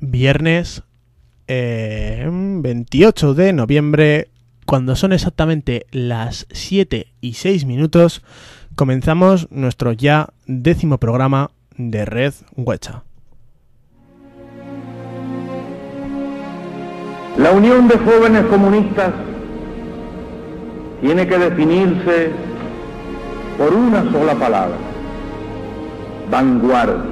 viernes 28 de noviembre, cuando son exactamente las 7:06, comenzamos nuestro ya 10º programa de Red Huecha. La Unión de Jóvenes Comunistas tiene que definirse por una sola palabra: vanguardia.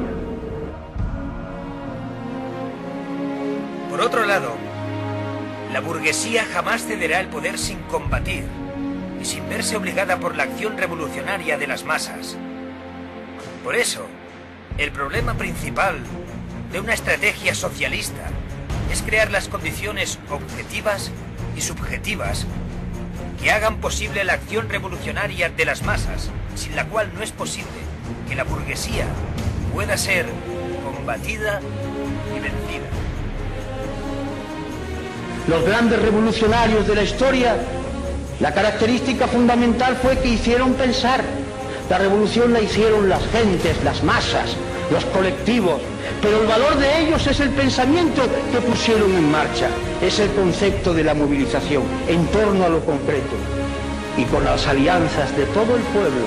Por otro lado, la burguesía jamás cederá el poder sin combatir y sin verse obligada por la acción revolucionaria de las masas. Por eso, el problema principal de una estrategia socialista es crear las condiciones objetivas y subjetivas que hagan posible la acción revolucionaria de las masas, sin la cual no es posible que la burguesía pueda ser combatida y vencida. Los grandes revolucionarios de la historia, la característica fundamental fue que hicieron pensar. La revolución la hicieron las gentes, las masas, los colectivos, pero el valor de ellos es el pensamiento que pusieron en marcha, es el concepto de la movilización en torno a lo concreto y con las alianzas de todo el pueblo.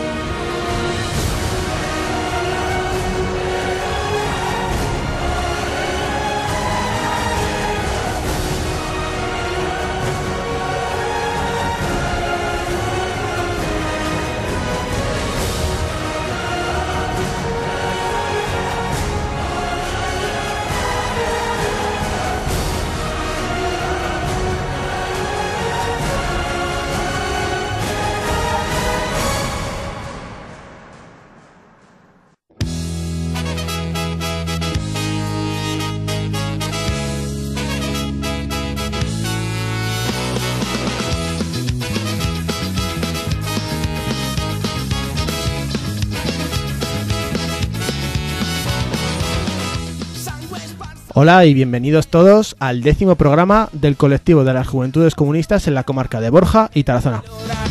Hola y bienvenidos todos al 10º programa del colectivo de las Juventudes Comunistas en la comarca de Borja y Tarazona.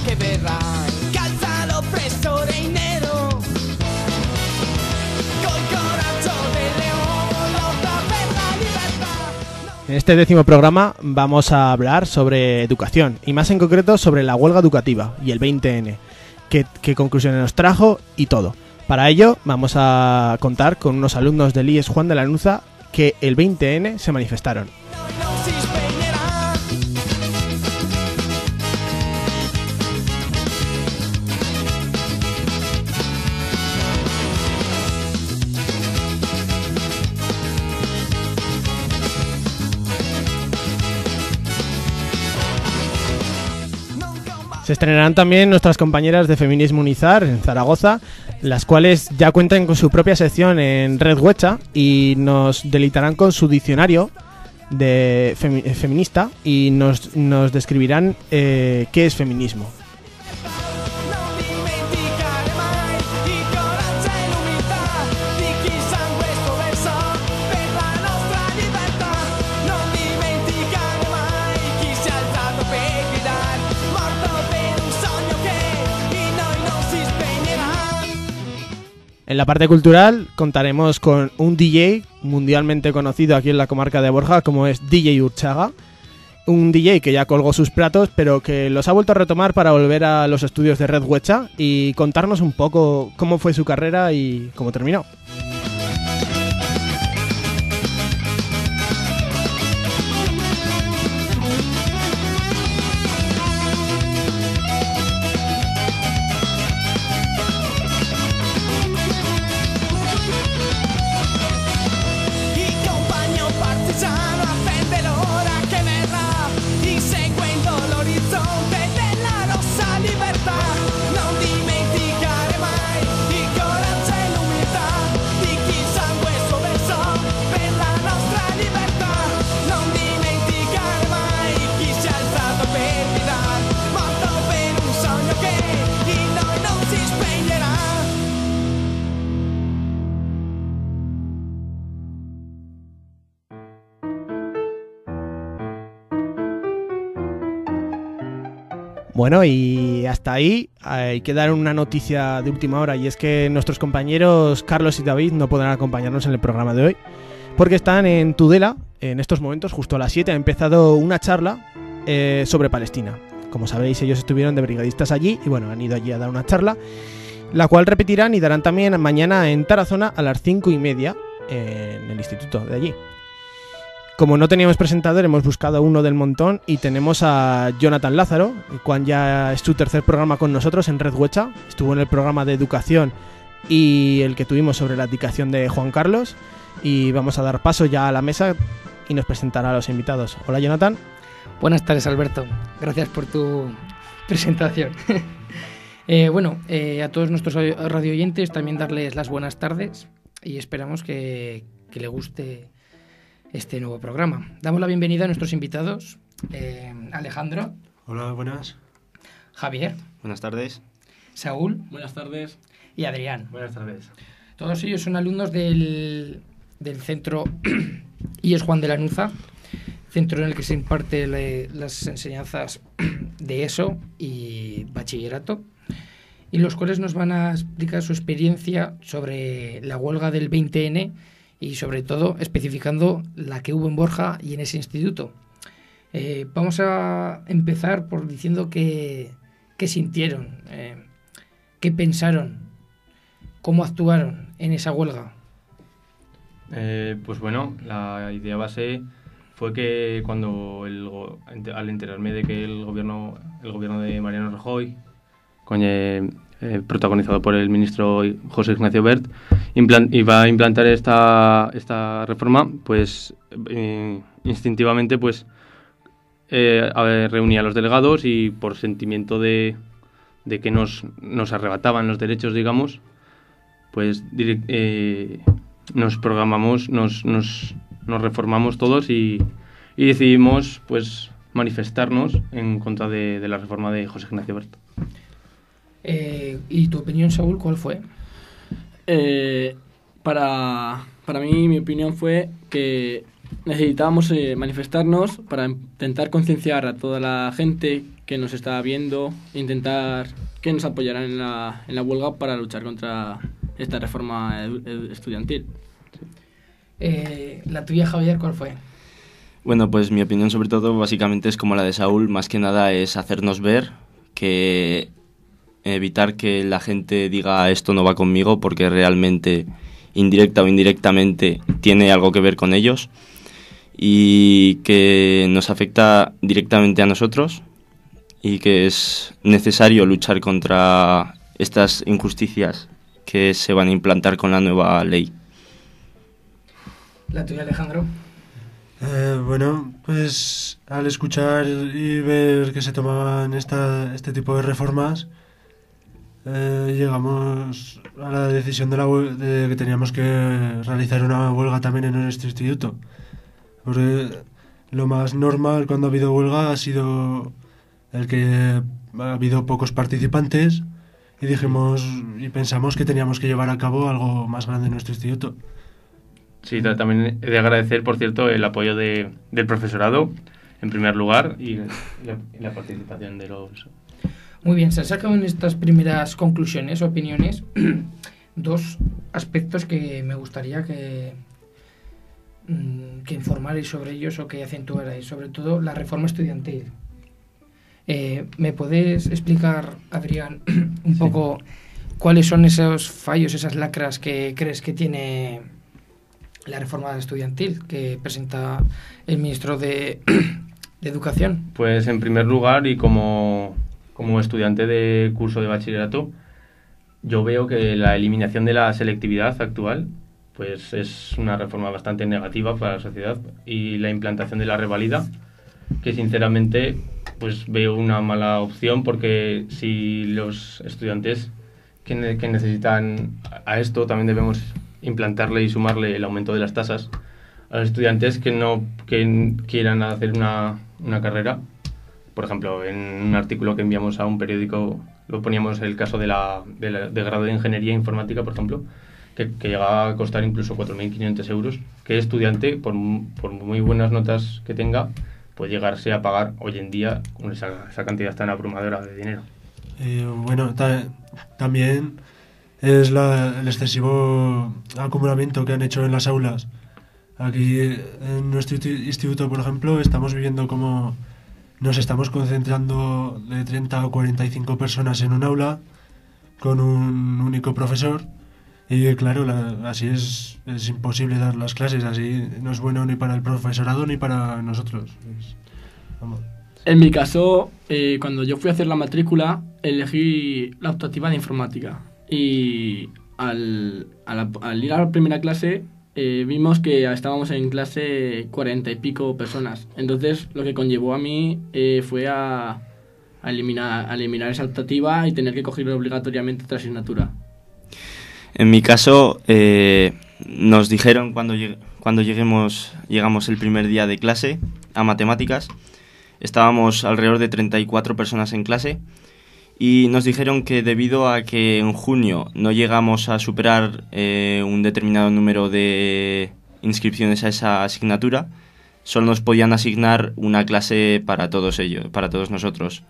En este 10º programa vamos a hablar sobre educación y más en concreto sobre la huelga educativa y el 20N, qué conclusiones nos trajo y todo. Para ello vamos a contar con unos alumnos del IES Juan de Lanuza que el 20N se manifestaron. Se estrenarán también nuestras compañeras de Feminismo Unizar en Zaragoza, las cuales ya cuentan con su propia sección en Red Huecha y nos deleitarán con su diccionario de feminista y nos describirán qué es feminismo. En la parte cultural contaremos con un DJ mundialmente conocido aquí en la comarca de Borja, como es DJ Urchaga. Un DJ que ya colgó sus platos, pero que los ha vuelto a retomar para volver a los estudios de Red Huecha y contarnos un poco cómo fue su carrera y cómo terminó. Bueno, y hasta ahí hay que dar una noticia de última hora, y es que nuestros compañeros Carlos y David no podrán acompañarnos en el programa de hoy. porque están en Tudela. En estos momentos, justo a las 7, ha empezado una charla sobre Palestina. Como sabéis, ellos estuvieron de brigadistas allí y bueno, han ido allí a dar una charla, la cual repetirán y darán también mañana en Tarazona a las 5:30 en el instituto de allí. Como no teníamos presentador, hemos buscado uno del montón y tenemos a Jonathan Lázaro, el cual ya es su tercer programa con nosotros en Red Huecha. Estuvo en el programa de educación y el que tuvimos sobre la abdicación de Juan Carlos. Y vamos a dar paso ya a la mesa y nos presentará a los invitados. Hola, Jonathan. Buenas tardes, Alberto. Gracias por tu presentación. A todos nuestros radioyentes también darles las buenas tardes y esperamos que les guste este nuevo programa. Damos la bienvenida a nuestros invitados. Alejandro. Hola, buenas. Javier. Buenas tardes. Saúl. Buenas tardes. Y Adrián. Buenas tardes. Todos ellos son alumnos del centro IES Juan de Lanuza, centro en el que se imparte las enseñanzas de ESO y bachillerato, y los cuales nos van a explicar su experiencia sobre la huelga del 20N y sobre todo especificando la que hubo en Borja y en ese instituto. Vamos a empezar por diciendo qué sintieron, qué pensaron, cómo actuaron en esa huelga. Pues bueno, la idea base fue que cuando al enterarme de que el gobierno de Mariano Rajoy, protagonizado por el ministro José Ignacio Wert, iba a implantar esta reforma, pues instintivamente pues reuní a los delegados y por sentimiento de que nos arrebataban los derechos, digamos, pues nos programamos, nos reformamos todos y decidimos pues manifestarnos en contra de la reforma de José Ignacio Wert. ¿Y tu opinión, Saúl, cuál fue? Para mí, mi opinión fue que necesitábamos manifestarnos para intentar concienciar a toda la gente que nos estaba viendo, intentar que nos apoyaran en la huelga para luchar contra esta reforma estudiantil. La tuya, Javier, ¿cuál fue? Bueno, pues mi opinión sobre todo básicamente es como la de Saúl, más que nada es hacernos ver, que evitar que la gente diga esto no va conmigo porque realmente indirecta o indirectamente tiene algo que ver con ellos y que nos afecta directamente a nosotros y que es necesario luchar contra estas injusticias que se van a implantar con la nueva ley. ¿La tuya, Alejandro? Bueno, pues al escuchar y ver que se tomaban este tipo de reformas, llegamos a la decisión de que teníamos que realizar una huelga también en nuestro instituto. Porque lo más normal cuando ha habido huelga ha sido el que ha habido pocos participantes y pensamos que teníamos que llevar a cabo algo más grande en nuestro instituto. Sí, también he de agradecer, por cierto, el apoyo del profesorado, en primer lugar, y la participación de los... Muy bien, se han sacado en estas primeras conclusiones, opiniones, dos aspectos que me gustaría que informarais sobre ellos o que acentuarais, sobre todo la reforma estudiantil. ¿Me puedes explicar, Adrián, un poco cuáles son esos fallos, esas lacras que crees que tiene la reforma estudiantil que presenta el ministro de Educación? Pues en primer lugar, y como estudiante de curso de bachillerato, yo veo que la eliminación de la selectividad actual pues es una reforma bastante negativa para la sociedad, y la implantación de la reválida, que sinceramente pues veo una mala opción, porque si los estudiantes que necesitan a esto también debemos implantarle y sumarle el aumento de las tasas a los estudiantes que quieran hacer una carrera. Por ejemplo, en un artículo que enviamos a un periódico lo poníamos el caso de grado de Ingeniería Informática, por ejemplo, que llega a costar incluso 4.500 euros, que el estudiante, por muy buenas notas que tenga, puede llegarse a pagar hoy en día con esa cantidad tan abrumadora de dinero. Bueno, también es el excesivo acumulamiento que han hecho en las aulas. Aquí en nuestro instituto, por ejemplo, estamos viviendo como nos estamos concentrando de 30 o 45 personas en un aula con un único profesor y claro, así es imposible dar las clases, así no es bueno ni para el profesorado ni para nosotros. Vamos. En mi caso, cuando yo fui a hacer la matrícula, elegí la optativa de informática y al ir a la primera clase vimos que estábamos en clase 40 y pico personas. Entonces lo que conllevó a mí fue a eliminar esa optativa y tener que coger obligatoriamente otra asignatura. En mi caso, nos dijeron cuando llegamos el primer día de clase a matemáticas, estábamos alrededor de 34 personas en clase, y nos dijeron que debido a que en junio no llegamos a superar un determinado número de inscripciones a esa asignatura, solo nos podían asignar una clase para todos nosotros.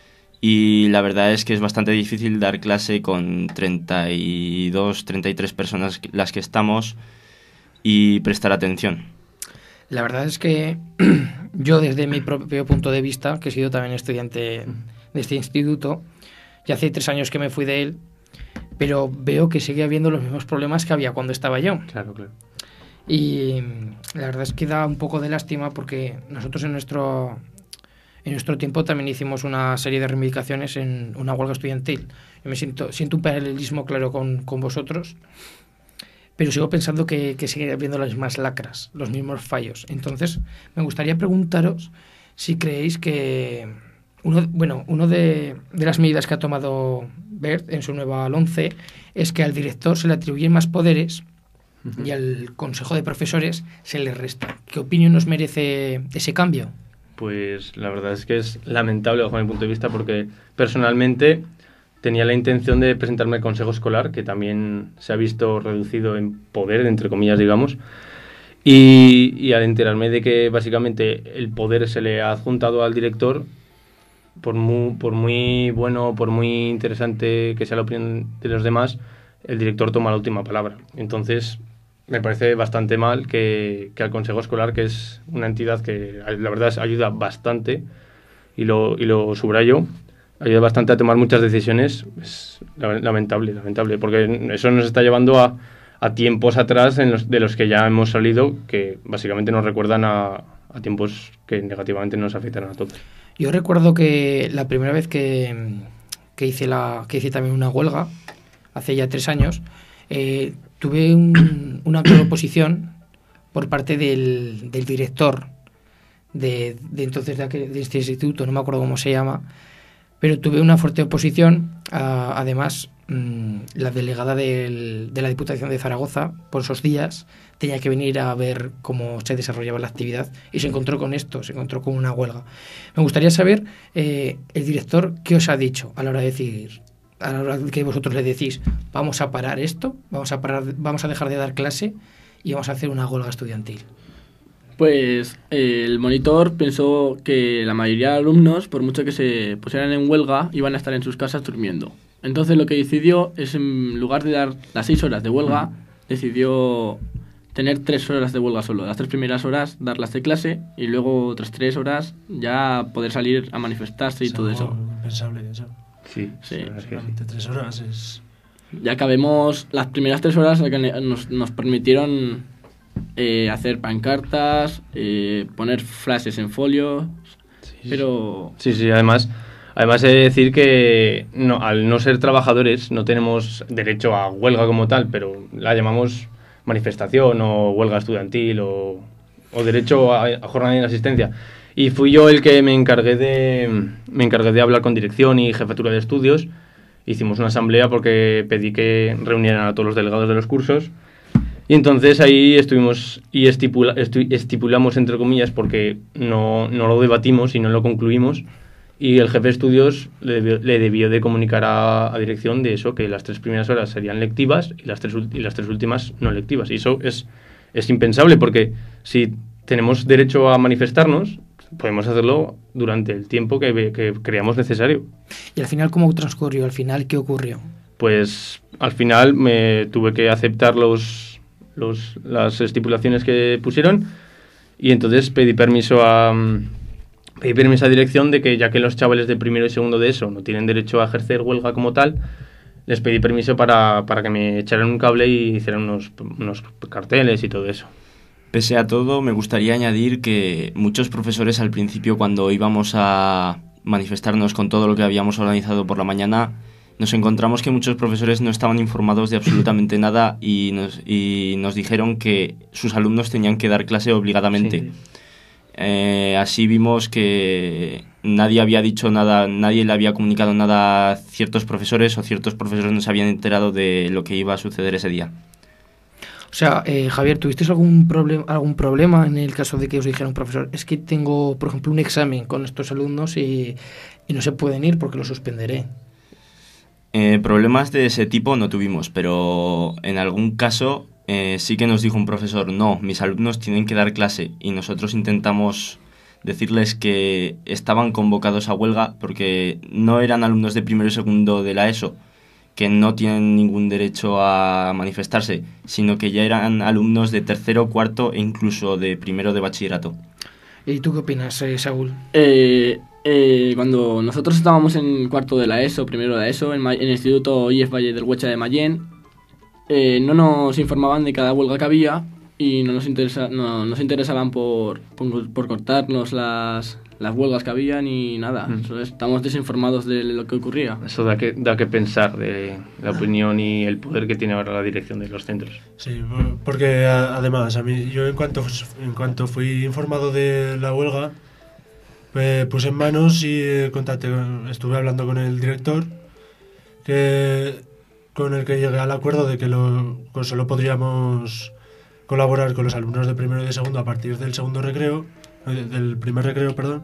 Y la verdad es que es bastante difícil dar clase con 32, 33 personas las que estamos y prestar atención. La verdad es que yo, desde mi propio punto de vista, que he sido también estudiante de este instituto, ya hace 3 años que me fui de él, pero veo que sigue habiendo los mismos problemas que había cuando estaba yo. Claro, claro. Y la verdad es que da un poco de lástima porque nosotros en nuestro tiempo también hicimos una serie de reivindicaciones en una huelga estudiantil. Yo me siento un paralelismo claro con vosotros, pero sigo pensando que sigue habiendo las mismas lacras, los mismos fallos. Entonces, me gustaría preguntaros si creéis que uno de las medidas que ha tomado Wert en su nueva LOMCE es que al director se le atribuyen más poderes y al consejo de profesores se le resta. ¿Qué opinión nos merece ese cambio? Pues la verdad es que es lamentable bajo mi punto de vista, porque personalmente tenía la intención de presentarme al consejo escolar, que también se ha visto reducido en poder, entre comillas, digamos, y al enterarme de que básicamente el poder se le ha adjuntado al director, por muy bueno, por muy interesante que sea la opinión de los demás, el director toma la última palabra. Entonces, me parece bastante mal que al consejo escolar, que es una entidad que la verdad ayuda bastante, y lo subrayo, ayuda bastante a tomar muchas decisiones. Es lamentable, porque eso nos está llevando a tiempos atrás de los que ya hemos salido, que básicamente nos recuerdan a tiempos que negativamente nos afectan a todos. Yo recuerdo que la primera vez que hice también una huelga, hace ya 3 años, tuve una oposición por parte del director de entonces de este instituto, no me acuerdo cómo se llama, pero tuve una fuerte oposición. Además, la delegada de la Diputación de Zaragoza, por esos días, tenía que venir a ver cómo se desarrollaba la actividad y se encontró con esto, se encontró con una huelga. Me gustaría saber, el director, ¿qué os ha dicho a la hora de decidir? A la hora que vosotros le decís, vamos a parar esto, vamos a dejar de dar clase y vamos a hacer una huelga estudiantil. Pues el monitor pensó que la mayoría de alumnos, por mucho que se pusieran en huelga, iban a estar en sus casas durmiendo. Entonces lo que decidió es, en lugar de dar las 6 horas de huelga, decidió tener 3 horas de huelga solo. Las 3 primeras horas darlas de clase y luego otras 3 horas ya poder salir a manifestarse y todo eso. Impensable eso. Sí. Solamente 3 horas es... Ya acabemos las primeras 3 horas que nos permitieron hacer pancartas, poner frases en folios, pero... Sí, además he de decir que al no ser trabajadores no tenemos derecho a huelga como tal, pero la llamamos manifestación o huelga estudiantil o derecho a jornada de inasistencia. Y fui yo el que me encargué de hablar con dirección y jefatura de estudios. Hicimos una asamblea porque pedí que reunieran a todos los delegados de los cursos. Y entonces ahí estuvimos y estipulamos, entre comillas, porque no lo debatimos y no lo concluimos. Y el jefe de estudios le debió de comunicar a dirección de eso, que las 3 primeras horas serían lectivas y las tres últimas no lectivas. Y eso es impensable, porque si tenemos derecho a manifestarnos, podemos hacerlo durante el tiempo que creamos necesario. ¿Y al final cómo transcurrió? ¿Al final qué ocurrió? Pues al final me tuve que aceptar los las estipulaciones que pusieron, y entonces pedí permiso a dirección de que, ya que los chavales de primero y segundo de ESO no tienen derecho a ejercer huelga como tal, les pedí permiso para que me echaran un cable y hicieran unos carteles y todo eso. Pese a todo, me gustaría añadir que muchos profesores al principio, cuando íbamos a manifestarnos con todo lo que habíamos organizado por la mañana, nos encontramos que muchos profesores no estaban informados de absolutamente nada y nos dijeron que sus alumnos tenían que dar clase obligadamente. Sí. Así vimos que nadie había dicho nada, nadie le había comunicado nada a ciertos profesores, o ciertos profesores no se habían enterado de lo que iba a suceder ese día. O sea, Javier, ¿tuvisteis algún problema en el caso de que os dijera un profesor: es que tengo, por ejemplo, un examen con estos alumnos y no se pueden ir porque lo suspenderé? Problemas de ese tipo no tuvimos, pero en algún caso sí que nos dijo un profesor: no, mis alumnos tienen que dar clase, y nosotros intentamos decirles que estaban convocados a huelga porque no eran alumnos de primero y segundo de la ESO, que no tienen ningún derecho a manifestarse, sino que ya eran alumnos de tercero, cuarto e incluso de primero de bachillerato. ¿Y tú qué opinas, Saúl? Cuando nosotros estábamos en cuarto de la ESO, primero de la ESO, en el Instituto IEF Valle del Huecha de Mayén, no nos informaban de cada huelga que había y no nos interesaban por cortarnos las huelgas que había ni nada. Entonces, estamos desinformados de lo que ocurría. Eso da que pensar de la opinión y el poder que tiene ahora la dirección de los centros. Sí, porque además yo en cuanto fui informado de la huelga, puse en manos y estuve hablando con el director, con el que llegué al acuerdo de que solo podríamos colaborar con los alumnos de primero y de segundo a partir del primer recreo, perdón.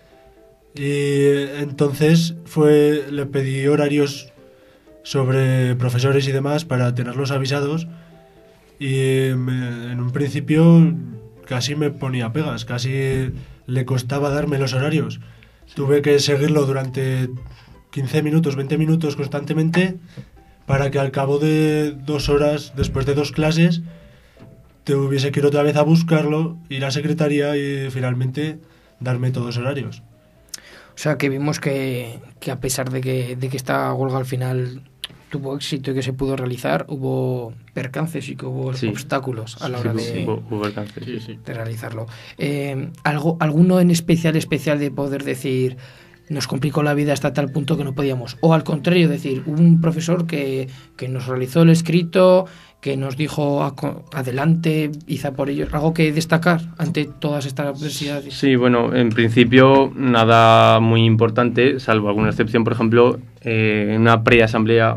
Y entonces le pedí horarios sobre profesores y demás para tenerlos avisados, y en un principio casi me ponía pegas, casi le costaba darme los horarios. Tuve que seguirlo durante 15 minutos, 20 minutos constantemente, para que al cabo de 2 horas, después de 2 clases, tuviese que ir otra vez a buscarlo, ir a secretaría y finalmente darme todos los horarios. O sea, que vimos que a pesar de que esta huelga al final tuvo éxito y que se pudo realizar, hubo percances y que hubo obstáculos a la hora de realizarlo. ¿Alguno en especial de poder decir: nos complicó la vida hasta tal punto que no podíamos? O al contrario, decir, hubo un profesor que nos realizó el escrito, que nos dijo adelante, hizo por ellos, algo que destacar ante todas estas adversidades. Sí, bueno, en principio nada muy importante, salvo alguna excepción. Por ejemplo, en una preasamblea,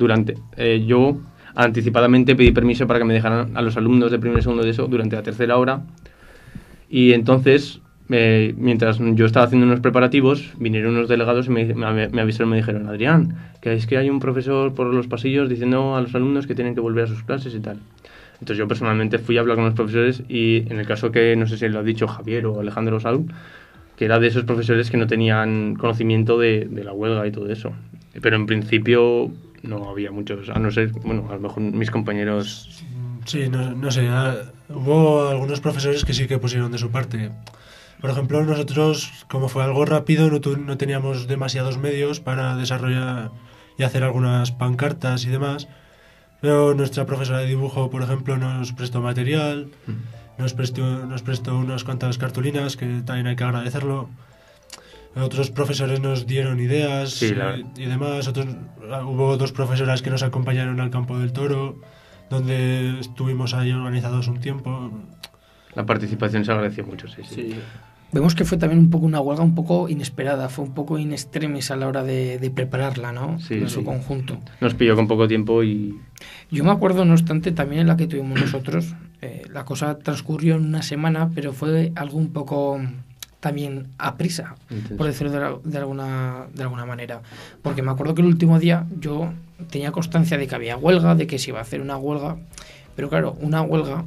yo anticipadamente pedí permiso para que me dejaran a los alumnos de primero y segundo de ESO durante la tercera hora, y entonces mientras yo estaba haciendo unos preparativos, vinieron unos delegados y me avisaron, me dijeron: Adrián, que es que hay un profesor por los pasillos diciendo a los alumnos que tienen que volver a sus clases y tal. Entonces yo personalmente fui a hablar con los profesores, y en el caso que no sé si lo ha dicho Javier o Alejandro o Saúl, que era de esos profesores que no tenían conocimiento de la huelga y todo eso. Pero en principio no había muchos, a no ser, a lo mejor mis compañeros... Sí, no sé, hubo algunos profesores que sí que pusieron de su parte. Por ejemplo, nosotros, como fue algo rápido, no teníamos demasiados medios para desarrollar y hacer algunas pancartas y demás, pero nuestra profesora de dibujo, por ejemplo, nos prestó material, nos prestó unas cuantas cartulinas, que también hay que agradecerlo. Otros profesores nos dieron ideas y demás. Hubo 2 profesoras que nos acompañaron al Campo del Toro, donde estuvimos ahí organizados un tiempo. La participación se agradeció mucho, sí. Vemos que fue también un poco una huelga un poco inesperada, fue un poco in extremis a la hora de prepararla, ¿no? Sí, en su conjunto. Nos pilló con poco tiempo y... Yo me acuerdo, no obstante, también en la que tuvimos nosotros, la cosa transcurrió en una semana, pero fue algo un poco también a prisa, por decirlo de alguna manera. Porque me acuerdo que el último día yo tenía constancia de que había huelga, de que se iba a hacer una huelga, pero claro, una huelga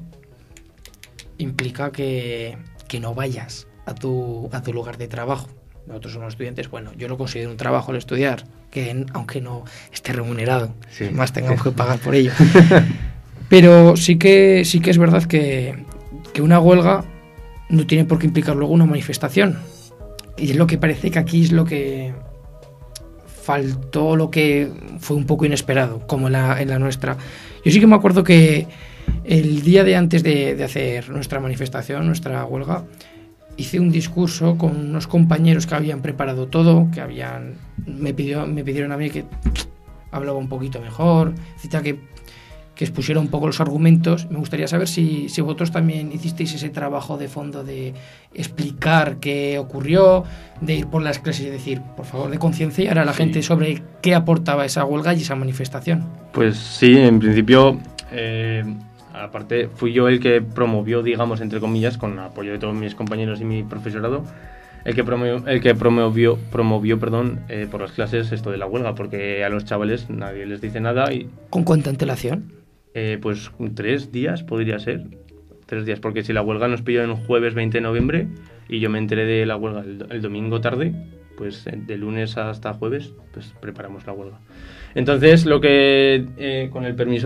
implica que no vayas a tu lugar de trabajo. Nosotros somos estudiantes, yo lo considero un trabajo el estudiar, que aunque no esté remunerado, más tengamos que pagar por ello. Pero sí que es verdad que una huelga no tiene por qué implicar luego una manifestación. Y es lo que parece que aquí es lo que faltó, lo que fue un poco inesperado, como en la nuestra. Yo sí que me acuerdo que el día de antes de hacer nuestra manifestación, nuestra huelga, hice un discurso con unos compañeros que habían preparado todo, me pidieron a mí que hablaba un poquito mejor, etcétera, que expusiera un poco los argumentos. Me gustaría saber si vosotros también hicisteis ese trabajo de fondo de explicar qué ocurrió, de ir por las clases y decir, por favor, de concienciar a la gente sobre qué aportaba esa huelga y esa manifestación. Pues sí, en principio, aparte fui yo el que promovió, digamos, entre comillas, con apoyo de todos mis compañeros y mi profesorado, el que promovió por las clases esto de la huelga, porque a los chavales nadie les dice nada. Y ¿con cuánta antelación? Pues 3 días podría ser. 3 días, porque si la huelga nos pilló en un jueves 20 de noviembre y yo me enteré de la huelga el domingo tarde, pues de lunes hasta jueves pues preparamos la huelga. Entonces lo que con el permiso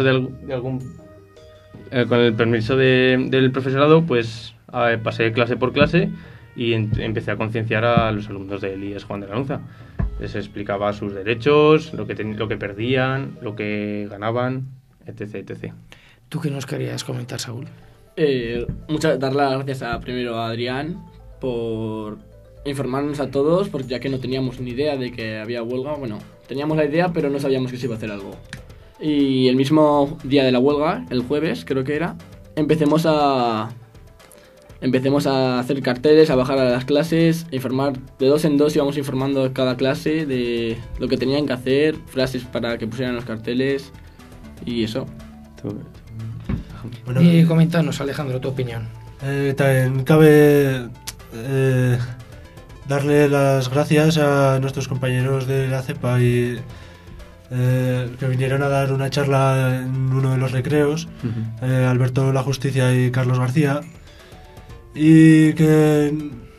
del profesorado, pues pasé clase por clase y empecé a concienciar a los alumnos del IES Juan de la Nuza. Les explicaba sus derechos, lo que perdían, lo que ganaban, etc. ¿Tú qué nos querías comentar, Saúl? Dar las gracias primero a Adrián por informarnos a todos, porque ya que no teníamos ni idea de que había huelga. Bueno, teníamos la idea, pero no sabíamos que se iba a hacer algo. Y el mismo día de la huelga, el jueves creo que era, empecemos a hacer carteles, a bajar a las clases, a informar de 2 en 2, íbamos informando cada clase de lo que tenían que hacer, frases para que pusieran los carteles y eso. Bueno, y coméntanos, Alejandro, tu opinión. También cabe darle las gracias a nuestros compañeros de la CEPA y que vinieron a dar una charla en uno de los recreos, Alberto La Justicia y Carlos García, y que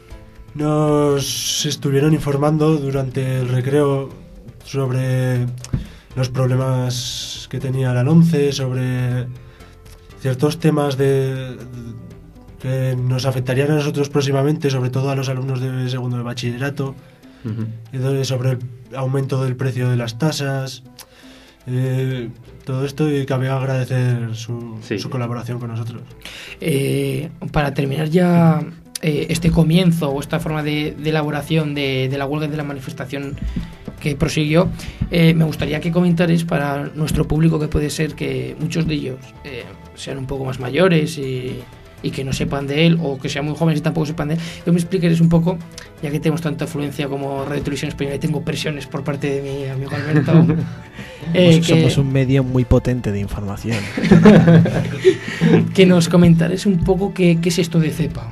nos estuvieron informando durante el recreo sobre los problemas que tenía la LOMCE, sobre ciertos temas que nos afectarían a nosotros próximamente, sobre todo a los alumnos de segundo de bachillerato, y sobre el aumento del precio de las tasas, todo esto, y cabe agradecer su colaboración con nosotros. Para terminar ya este comienzo o esta forma de elaboración de la huelga y de la manifestación que prosiguió, me gustaría que comentarais para nuestro público, que puede ser que muchos de ellos sean un poco más mayores y que no sepan de él, o que sean muy jóvenes y tampoco sepan de él, que me expliquéis un poco, ya que tenemos tanta afluencia como Radio Televisión Española y tengo presiones por parte de mi amigo Alberto. Somos un medio muy potente de información. Que nos comentaréis un poco qué es esto de CEPA.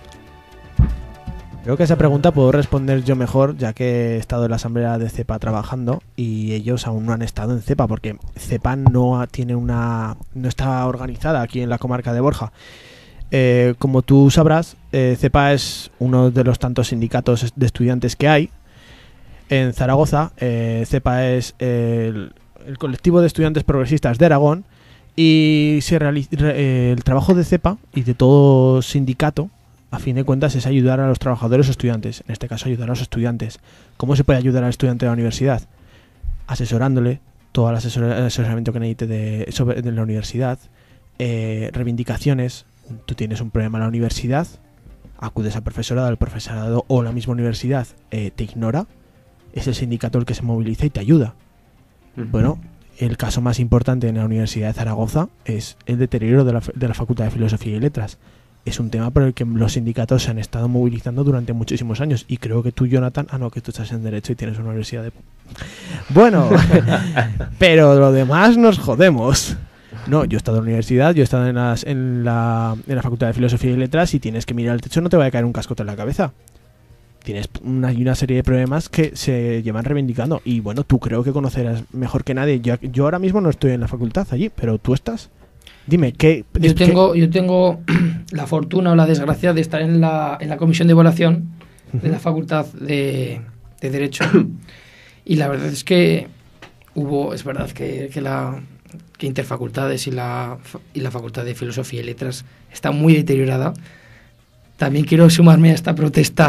Creo que esa pregunta puedo responder yo mejor, ya que he estado en la asamblea de CEPA trabajando y ellos aún no han estado en CEPA, porque CEPA no está organizada aquí en la comarca de Borja. Como tú sabrás, CEPA es uno de los tantos sindicatos de estudiantes que hay en Zaragoza. CEPA es el colectivo de estudiantes progresistas de Aragón, y el trabajo de CEPA y de todo sindicato, a fin de cuentas, es ayudar a los trabajadores o estudiantes. En este caso, ayudar a los estudiantes. ¿Cómo se puede ayudar al estudiante de la universidad? Asesorándole, todo el asesoramiento que necesite de la universidad, reivindicaciones. Tú tienes un problema en la universidad, acudes al profesorado, el profesorado o la misma universidad te ignora, es el sindicato el que se moviliza y te ayuda. Bueno, el caso más importante en la Universidad de Zaragoza es el deterioro de la Facultad de Filosofía y Letras. Es un tema por el que los sindicatos se han estado movilizando durante muchísimos años, y creo que tú, Jonathan, que tú estás en Derecho y tienes una universidad de... Bueno, pero lo demás nos jodemos. No, yo he estado en la universidad, yo he estado en la Facultad de Filosofía y Letras, y tienes que mirar al techo, no te va a caer un cascote en la cabeza. Tienes una serie de problemas que se llevan reivindicando, y bueno, tú creo que conocerás mejor que nadie. Yo ahora mismo no estoy en la facultad allí, pero tú estás. Dime, ¿qué? Yo tengo la fortuna o la desgracia de estar en la comisión de evaluación de la Facultad de Derecho, y la verdad es que es verdad que que Interfacultades y la Facultad de Filosofía y Letras está muy deteriorada. También quiero sumarme a esta protesta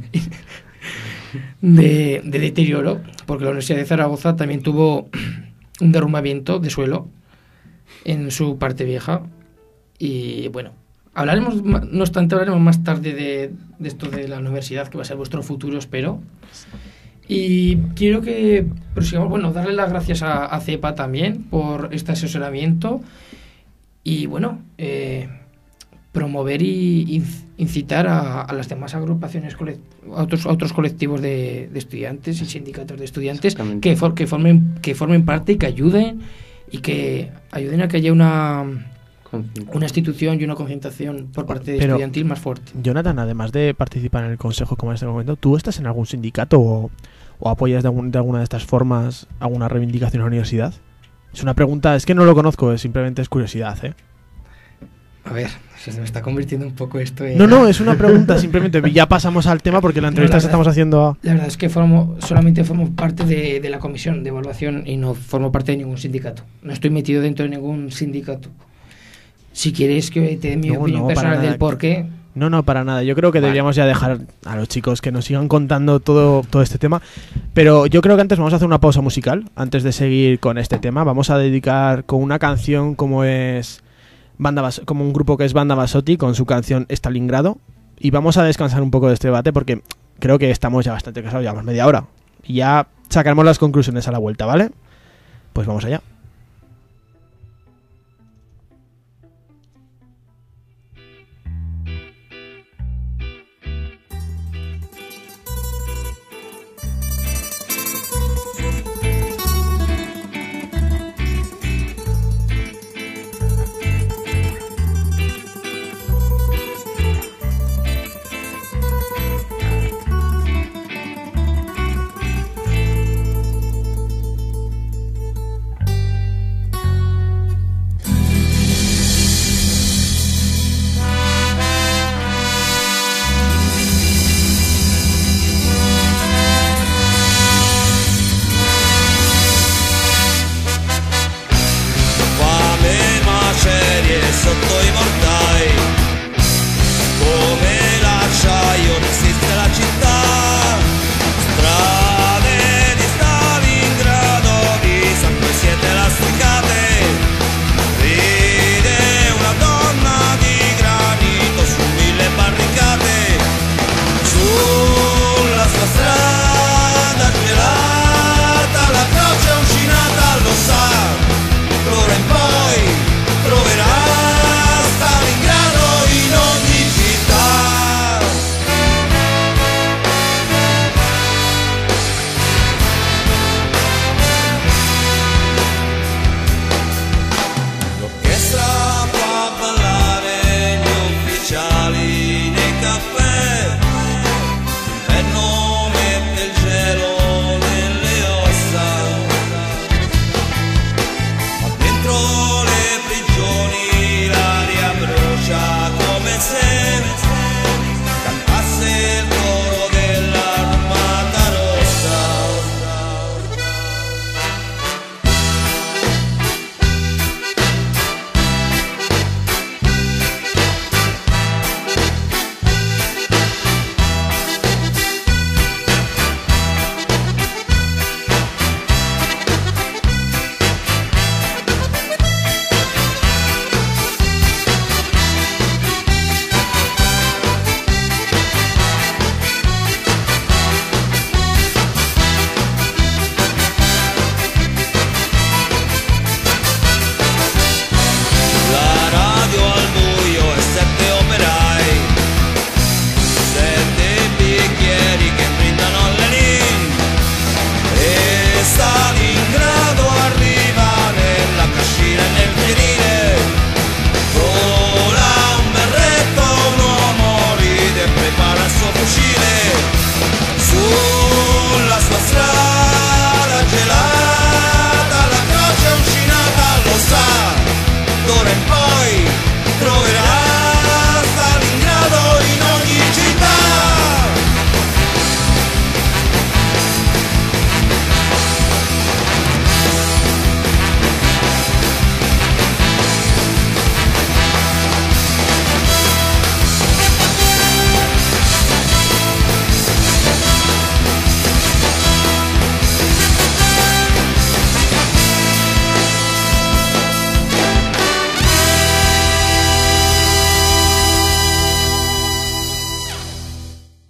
de deterioro, porque la Universidad de Zaragoza también tuvo un derrumbamiento de suelo en su parte vieja. Y bueno, no obstante, hablaremos más tarde de esto de la universidad, que va a ser vuestro futuro, espero. Y quiero que prosigamos, darle las gracias a CEPA también por este asesoramiento y promover y incitar a las demás agrupaciones, a otros colectivos de estudiantes y sindicatos de estudiantes que formen parte y que ayuden a que haya una institución y una concentración por parte de estudiantil más fuerte. Jonathan, además de participar en el consejo como en este momento, ¿tú estás en algún sindicato o apoyas de alguna de estas formas alguna reivindicación en la universidad? Es una pregunta, es que no lo conozco, simplemente es curiosidad, ¿eh? A ver, se me está convirtiendo un poco esto en... No, es una pregunta, simplemente ya pasamos al tema porque la entrevista estamos haciendo a... La verdad es que solamente formo parte de la comisión de evaluación y no formo parte de ningún sindicato. No estoy metido dentro de ningún sindicato. Si quieres que te dé mi opinión personal del por qué... No, para nada. Yo creo que deberíamos ya dejar a los chicos que nos sigan contando todo este tema. Pero yo creo que antes vamos a hacer una pausa musical antes de seguir con este tema. Vamos a dedicar con una canción como un grupo que es Banda Basotti con su canción Stalingrado. Y vamos a descansar un poco de este debate porque creo que estamos ya bastante cansados, llevamos media hora. Y ya sacaremos las conclusiones a la vuelta, ¿vale? Pues vamos allá.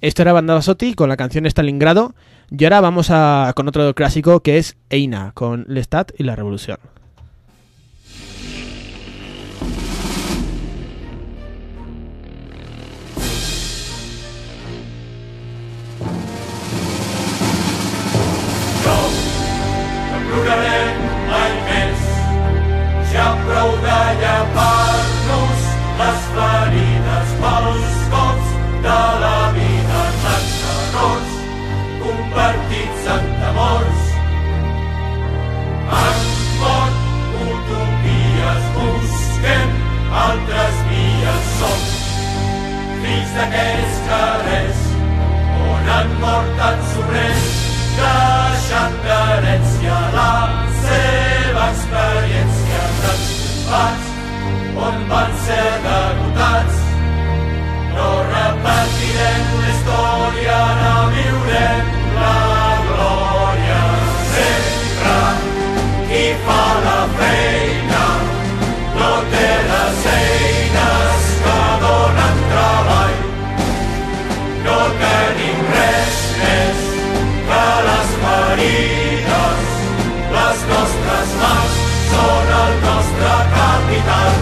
Esto era Banda Basotti con la canción Stalingrado. Y ahora vamos con otro clásico que es Eina, con Lestat y la Revolución. Plorarem mai més, ja prou de llepar-nos les ferides pels cops de la vida en tants errors convertits en temors. Han mort utopies, busquem altres vies, som fills d'aquells carrers on han mort tants obrers, deixant d'herència la seva experiència. Tants combats on van ser derrotats, no repetirem la història, no viurem la glòria. Sempre qui fa la feina no té les eines que donen treball. No tenim res més que les ferides, les nostres mans són el nostre capital.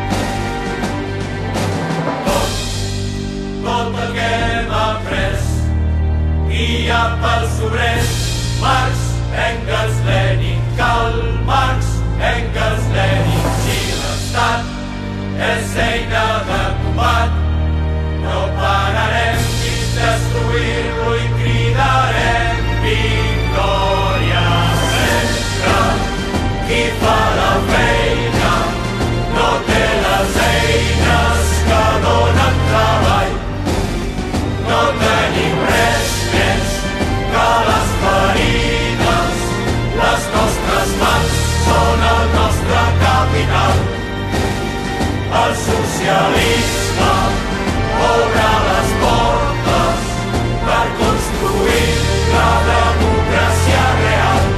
Tot el que hem après guia pels obrers, Marx, Engels, Lenin, Karl Marx, Engels, Lenin, si l'estat és eina de combat, no pararem fins destruir-lo i cridarem victòria. Sempre qui fa la feina no té les eines que donen treball. No tenim res més que les ferides, les nostres mans són el nostre capital. El socialisme obre les portes per construir la democràcia real.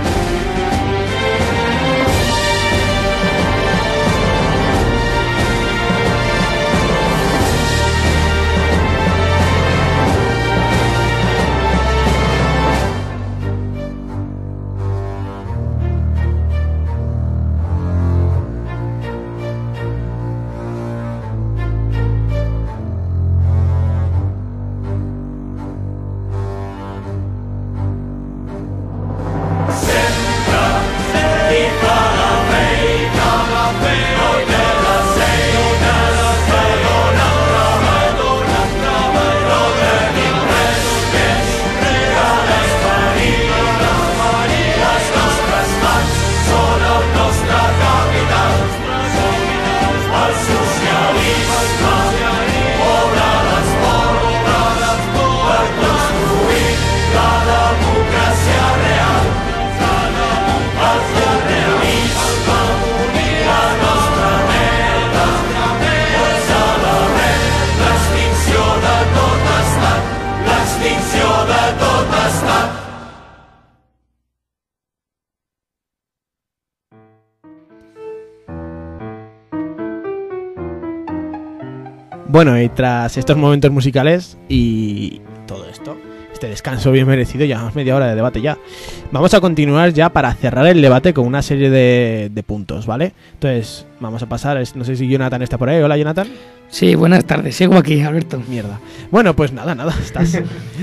Bueno, y tras estos momentos musicales y todo esto, este descanso bien merecido, llevamos media hora de debate ya. Vamos a continuar ya para cerrar el debate con una serie de puntos, ¿vale? Entonces, vamos a pasar, no sé si Jonathan está por ahí. Hola, Jonathan. Sí, buenas tardes, sigo aquí, Alberto. Mierda. Bueno, pues nada, estás.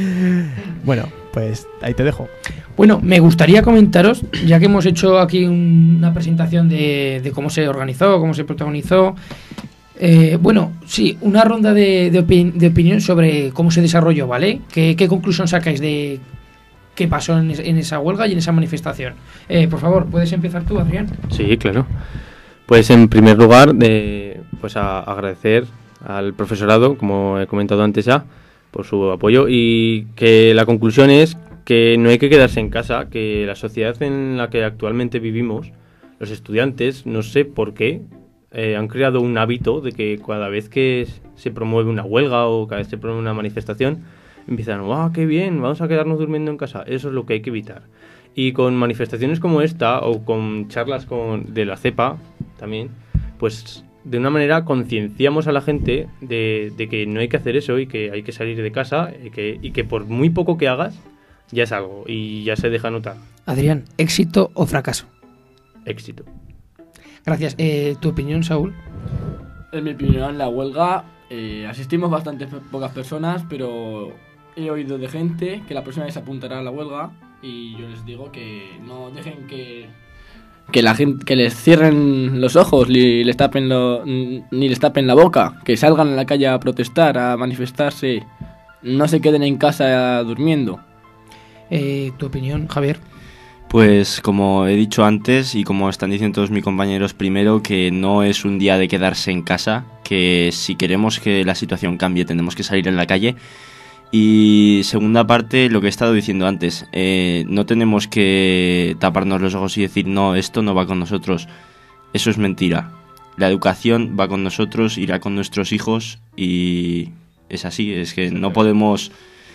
Bueno, pues ahí te dejo. Bueno, me gustaría comentaros, ya que hemos hecho aquí una presentación de cómo se organizó, cómo se protagonizó. Bueno, sí, una ronda de opinión sobre cómo se desarrolló, ¿vale? ¿Qué conclusión sacáis de qué pasó en esa huelga y en esa manifestación? Por favor, ¿puedes empezar tú, Adrián? Sí, claro. Pues en primer lugar, pues a agradecer al profesorado, como he comentado antes ya, por su apoyo, y que la conclusión es que no hay que quedarse en casa, que la sociedad en la que actualmente vivimos, los estudiantes, no sé por qué, han creado un hábito de que cada vez que se promueve una huelga o cada vez se promueve una manifestación, empiezan, ¡ah, qué bien! Vamos a quedarnos durmiendo en casa. Eso es lo que hay que evitar. Y con manifestaciones como esta, o con charlas de la CEPA también, pues de una manera concienciamos a la gente de que no hay que hacer eso y que hay que salir de casa y que por muy poco que hagas ya es algo y ya se deja notar. Adrián, ¿éxito o fracaso? Éxito. Gracias. ¿Tu opinión, Saúl? En mi opinión, la huelga, asistimos bastante pocas personas, pero he oído de gente que la próxima vez se apuntará a la huelga y yo les digo que no dejen que la gente, que les cierren los ojos ni les tapen la boca, que salgan a la calle a protestar, a manifestarse, no se queden en casa durmiendo. ¿Tu opinión, Javier? Pues como he dicho antes y como están diciendo todos mis compañeros, primero que no es un día de quedarse en casa, que si queremos que la situación cambie tenemos que salir en la calle. Y segunda parte, lo que he estado diciendo antes, no tenemos que taparnos los ojos y decir no, esto no va con nosotros. Eso es mentira. La educación va con nosotros, irá con nuestros hijos y es así, es que no podemos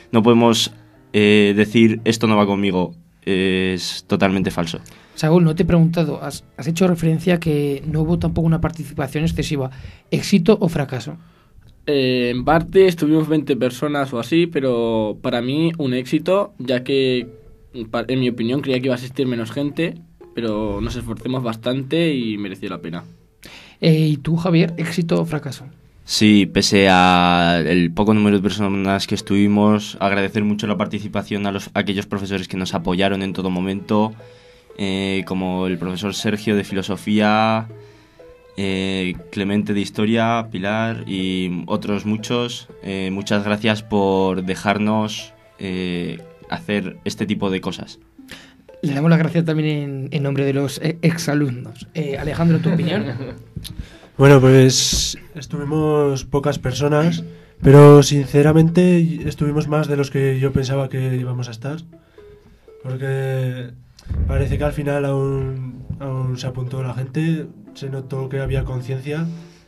decir esto no va conmigo. Es totalmente falso. Saúl, no te he preguntado, has hecho referencia a que no hubo tampoco una participación excesiva. ¿Éxito o fracaso? En parte estuvimos 20 personas o así, pero para mí un éxito, ya que en mi opinión creía que iba a asistir menos gente, pero nos esforzamos bastante y mereció la pena. ¿Y tú, Javier, éxito o fracaso? Sí, pese al poco número de personas que estuvimos, agradecer mucho la participación a aquellos profesores que nos apoyaron en todo momento, como el profesor Sergio de Filosofía, Clemente de Historia, Pilar y otros muchos. Muchas gracias por dejarnos hacer este tipo de cosas. Le damos las gracias también en nombre de los exalumnos. Alejandro, ¿tu opinión? Bueno, pues estuvimos pocas personas, pero sinceramente estuvimos más de los que yo pensaba que íbamos a estar, porque parece que al final aún se apuntó la gente, se notó que había conciencia,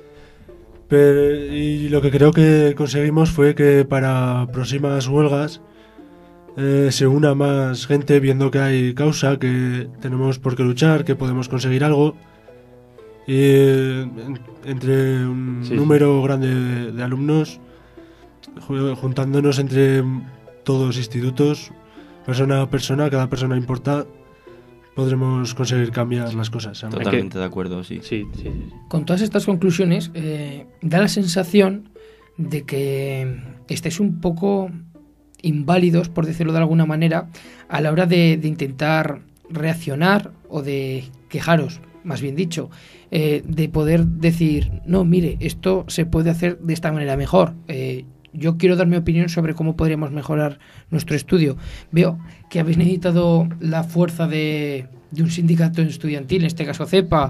y lo que creo que conseguimos fue que para próximas huelgas se una más gente viendo que hay causa, que tenemos por qué luchar, que podemos conseguir algo. Y entre un número grande de alumnos, juntándonos entre todos los institutos, persona a persona, cada persona importa, podremos conseguir cambiar las cosas. Totalmente de acuerdo, sí. Con todas estas conclusiones, da la sensación de que estáis un poco inválidos, por decirlo de alguna manera, a la hora de intentar reaccionar o de quejaros, más bien dicho, de poder decir, no, mire, esto se puede hacer de esta manera mejor. Yo quiero dar mi opinión sobre cómo podríamos mejorar nuestro estudio. Veo que habéis necesitado la fuerza de un sindicato estudiantil, en este caso CEPA.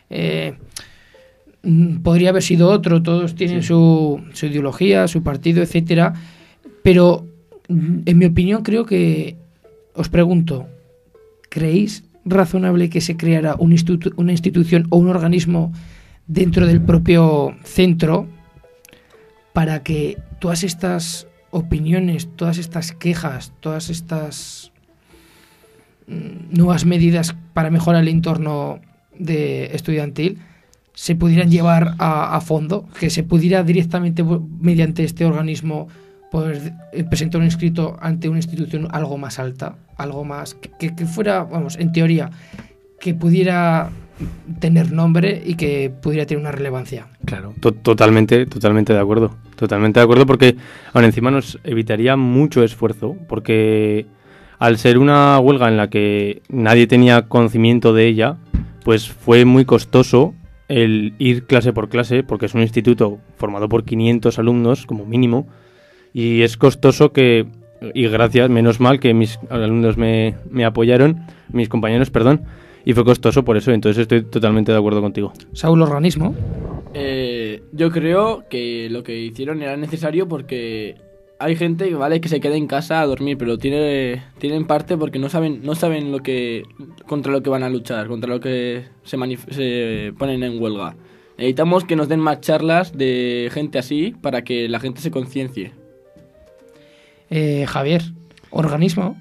Podría haber sido otro, todos tienen su ideología, su partido, etcétera. Pero, en mi opinión, creo que, os pregunto, ¿creéis razonable que se creara una institución o un organismo dentro del propio centro para que todas estas opiniones, todas estas quejas, todas estas nuevas medidas para mejorar el entorno estudiantil se pudieran llevar a fondo, que se pudiera directamente mediante este organismo poder presentar un escrito ante una institución algo más alta, algo más que fuera, vamos, en teoría, que pudiera tener nombre y que pudiera tener una relevancia. Claro, totalmente de acuerdo. Totalmente de acuerdo, porque aún encima nos evitaría mucho esfuerzo, porque al ser una huelga en la que nadie tenía conocimiento de ella, pues fue muy costoso el ir clase por clase, porque es un instituto formado por 500 alumnos como mínimo, y es costoso y gracias, menos mal que mis alumnos me apoyaron, mis compañeros, perdón, y fue costoso por eso, entonces estoy totalmente de acuerdo contigo. Saúl, organismo. Yo creo que lo que hicieron era necesario porque hay gente que se queda en casa a dormir, pero tienen parte porque no saben contra lo que van a luchar, contra lo que se ponen en huelga. Necesitamos que nos den más charlas de gente así para que la gente se conciencie. Javier, organismo.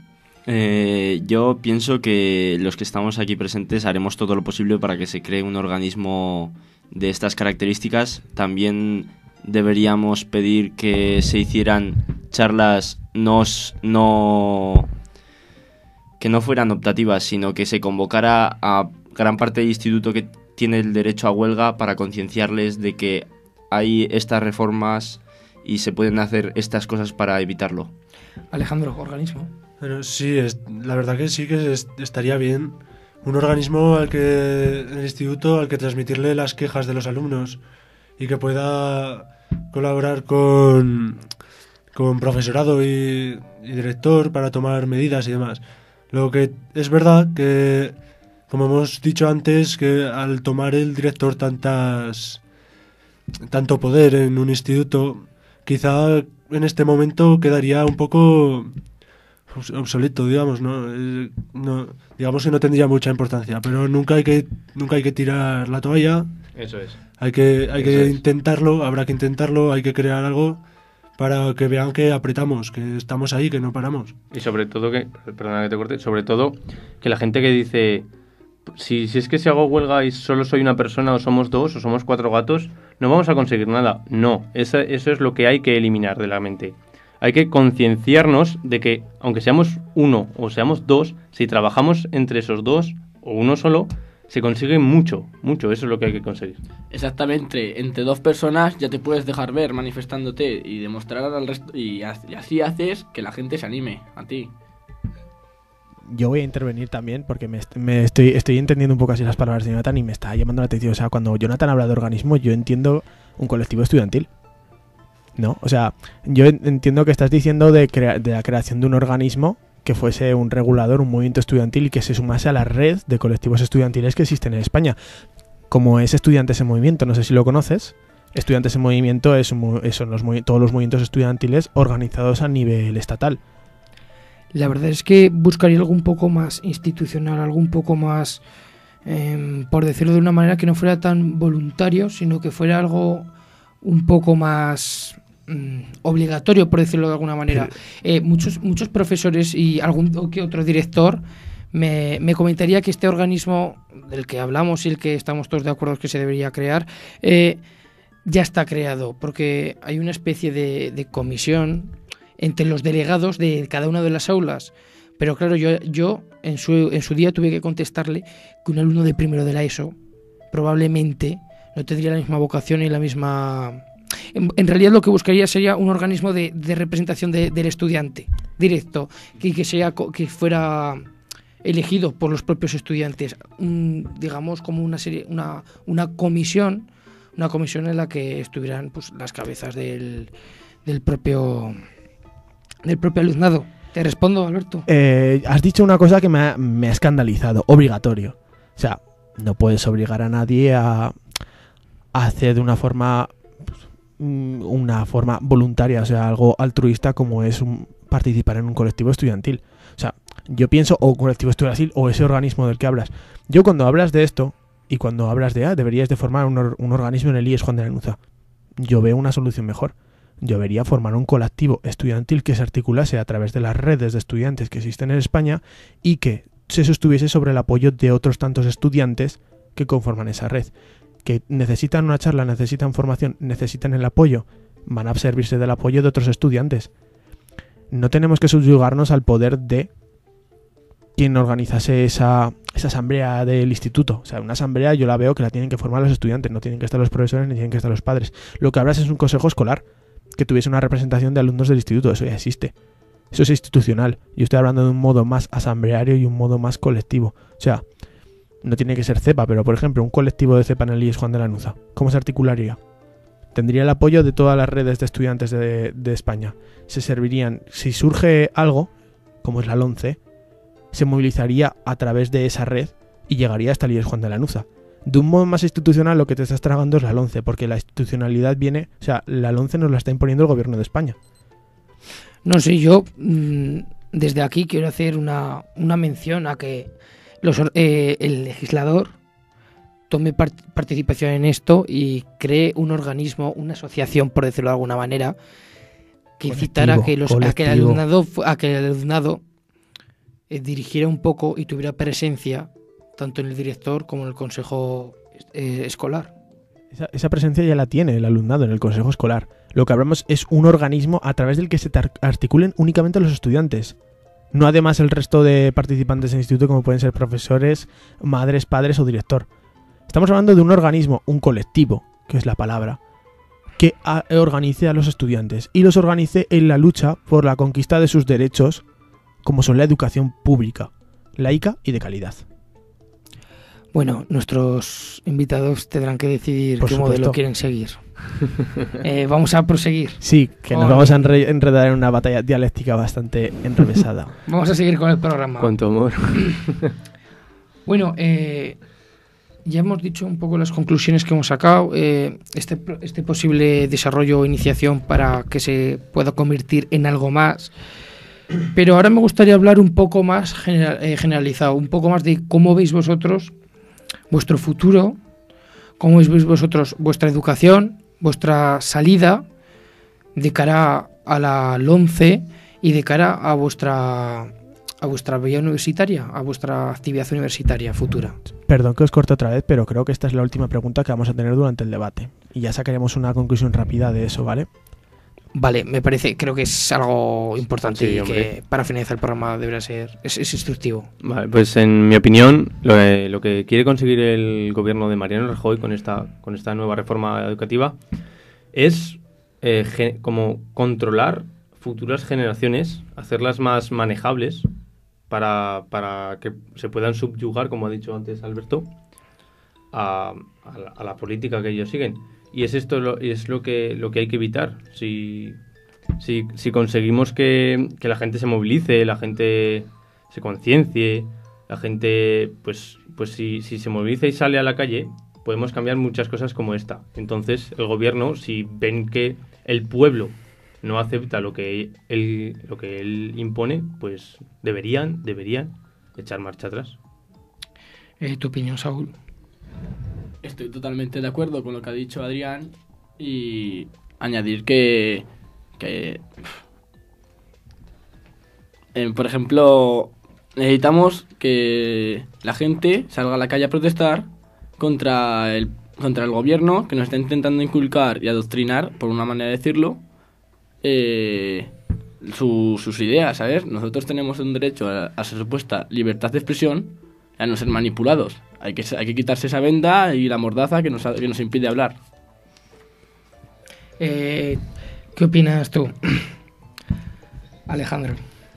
Yo pienso que los que estamos aquí presentes haremos todo lo posible para que se cree un organismo de estas características, también deberíamos pedir que se hicieran charlas que no fueran optativas, sino que se convocara a gran parte del instituto que tiene el derecho a huelga para concienciarles de que hay estas reformas y se pueden hacer estas cosas para evitarlo. Alejandro, organismo. Bueno, sí, la verdad que sí que estaría bien un organismo el instituto al que transmitirle las quejas de los alumnos y que pueda colaborar con profesorado y director para tomar medidas y demás. Lo que es verdad que, como hemos dicho antes, que al tomar el director tanto poder en un instituto, quizá en este momento quedaría un poco obsoleto, digamos, ¿no? Digamos que no tendría mucha importancia, pero nunca hay que tirar la toalla. Eso es. Hay que intentarlo, habrá que intentarlo, hay que crear algo para que vean que apretamos, que estamos ahí, que no paramos. Y sobre todo perdona que te corte, sobre todo que la gente que dice, si es que si hago huelga y solo soy una persona o somos dos o somos 4 gatos, no vamos a conseguir nada. No, eso es lo que hay que eliminar de la mente. Hay que concienciarnos de que, aunque seamos 1 o seamos 2, si trabajamos entre esos 2 o uno solo, se consigue mucho, eso es lo que hay que conseguir. Exactamente, entre 2 personas ya te puedes dejar ver manifestándote y demostrar al resto, y así haces que la gente se anime a ti. Yo voy a intervenir también porque estoy entendiendo un poco así las palabras de Jonathan y me está llamando la atención. O sea, cuando Jonathan habla de organismo, yo entiendo un colectivo estudiantil, ¿no? O sea, yo entiendo que estás diciendo de la creación de un organismo que fuese un regulador, un movimiento estudiantil y que se sumase a la red de colectivos estudiantiles que existen en España. Como es Estudiantes en Movimiento, no sé si lo conoces. Estudiantes en Movimiento son todos los movimientos estudiantiles organizados a nivel estatal. La verdad es que buscaría algo un poco más institucional, algo un poco más, por decirlo de una manera, que no fuera tan voluntario, sino que fuera algo un poco más obligatorio, por decirlo de alguna manera. Muchos profesores y algún que otro director me comentaría que este organismo del que hablamos y el que estamos todos de acuerdo que se debería crear ya está creado, porque hay una especie de comisión entre los delegados de cada una de las aulas. Pero claro, yo en su día tuve que contestarle que un alumno de primero de la ESO probablemente no tendría la misma vocación y la misma... En realidad lo que buscaría sería un organismo de representación del estudiante directo, que fuera elegido por los propios estudiantes, digamos como una comisión en la que estuvieran pues las cabezas del propio alumnado. ¿Te respondo, Alberto? Has dicho una cosa que me ha escandalizado. Obligatorio. O sea, no puedes obligar a nadie a hacer de una forma voluntaria, o sea, algo altruista como es participar en un colectivo estudiantil. O sea, yo pienso, o colectivo estudiantil o ese organismo del que hablas. Yo cuando hablas de esto y cuando hablas de deberías de formar un organismo en el IES Juan de la Nuza, yo veo una solución mejor. Yo vería formar un colectivo estudiantil que se articulase a través de las redes de estudiantes que existen en España y que se sostuviese sobre el apoyo de otros tantos estudiantes que conforman esa red. Que necesitan una charla, necesitan formación, necesitan el apoyo, van a servirse del apoyo de otros estudiantes. No tenemos que subyugarnos al poder de quien organizase esa asamblea del instituto. O sea, una asamblea yo la veo que la tienen que formar los estudiantes, no tienen que estar los profesores ni tienen que estar los padres. Lo que habrá es un consejo escolar que tuviese una representación de alumnos del instituto, eso ya existe. Eso es institucional. Yo estoy hablando de un modo más asambleario y un modo más colectivo. O sea, no tiene que ser CEPA, pero por ejemplo, un colectivo de CEPA en el IES Juan de la Nuza, ¿cómo se articularía? Tendría el apoyo de todas las redes de estudiantes de España. Se servirían, si surge algo, como es la LONCE, se movilizaría a través de esa red y llegaría hasta el IES Juan de la Nuza. De un modo más institucional, lo que te estás tragando es la LONCE, porque la institucionalidad viene... O sea, la LONCE nos la está imponiendo el gobierno de España. No sé, yo desde aquí quiero hacer una mención a que el legislador tome participación en esto y cree un organismo, una asociación, por decirlo de alguna manera, que incitara a que el alumnado dirigiera un poco y tuviera presencia tanto en el director como en el consejo escolar. Esa presencia ya la tiene el alumnado en el consejo escolar. Lo que hablamos es un organismo a través del que se articulen únicamente los estudiantes. No además el resto de participantes del instituto, como pueden ser profesores, madres, padres o director. Estamos hablando de un organismo, un colectivo, que es la palabra, que organice a los estudiantes y los organice en la lucha por la conquista de sus derechos, como son la educación pública, laica y de calidad. Bueno, nuestros invitados tendrán que decidir qué modelo quieren seguir. Vamos a proseguir. Sí, que nos vamos a enredar en una batalla dialéctica bastante enrevesada. Vamos a seguir con el programa. Cuánto amor. Bueno, ya hemos dicho un poco las conclusiones que hemos sacado. Este posible desarrollo o iniciación para que se pueda convertir en algo más. Pero ahora me gustaría hablar un poco más generalizado, un poco más de cómo veis vosotros vuestro futuro, cómo veis vosotros vuestra educación, vuestra salida de cara a la LOMCE y de cara a vuestra vía universitaria, a vuestra actividad universitaria futura. Perdón que os corte otra vez, pero creo que esta es la última pregunta que vamos a tener durante el debate. Y ya sacaremos una conclusión rápida de eso, ¿vale? Vale, me parece, creo que es algo importante y que para finalizar el programa deberá ser, es instructivo. Vale, pues en mi opinión, lo que quiere conseguir el gobierno de Mariano Rajoy con esta nueva reforma educativa es como controlar futuras generaciones, hacerlas más manejables para que se puedan subyugar, como ha dicho antes Alberto, a la política que ellos siguen. Y es lo que hay que evitar. Si conseguimos que la gente se movilice, la gente se conciencie, la gente, pues si se moviliza y sale a la calle, podemos cambiar muchas cosas como esta. Entonces, el gobierno, si ven que el pueblo no acepta lo que él impone, pues deberían echar marcha atrás. ¿Tu opinión, Saúl? Estoy totalmente de acuerdo con lo que ha dicho Adrián y añadir que por ejemplo, necesitamos que la gente salga a la calle a protestar contra el gobierno que nos está intentando inculcar y adoctrinar, por una manera de decirlo, sus ideas, ¿sabes? Nosotros tenemos un derecho a su supuesta libertad de expresión, a no ser manipulados. Hay que quitarse esa venda y la mordaza que nos impide hablar. ¿Qué opinas tú, Alejandro?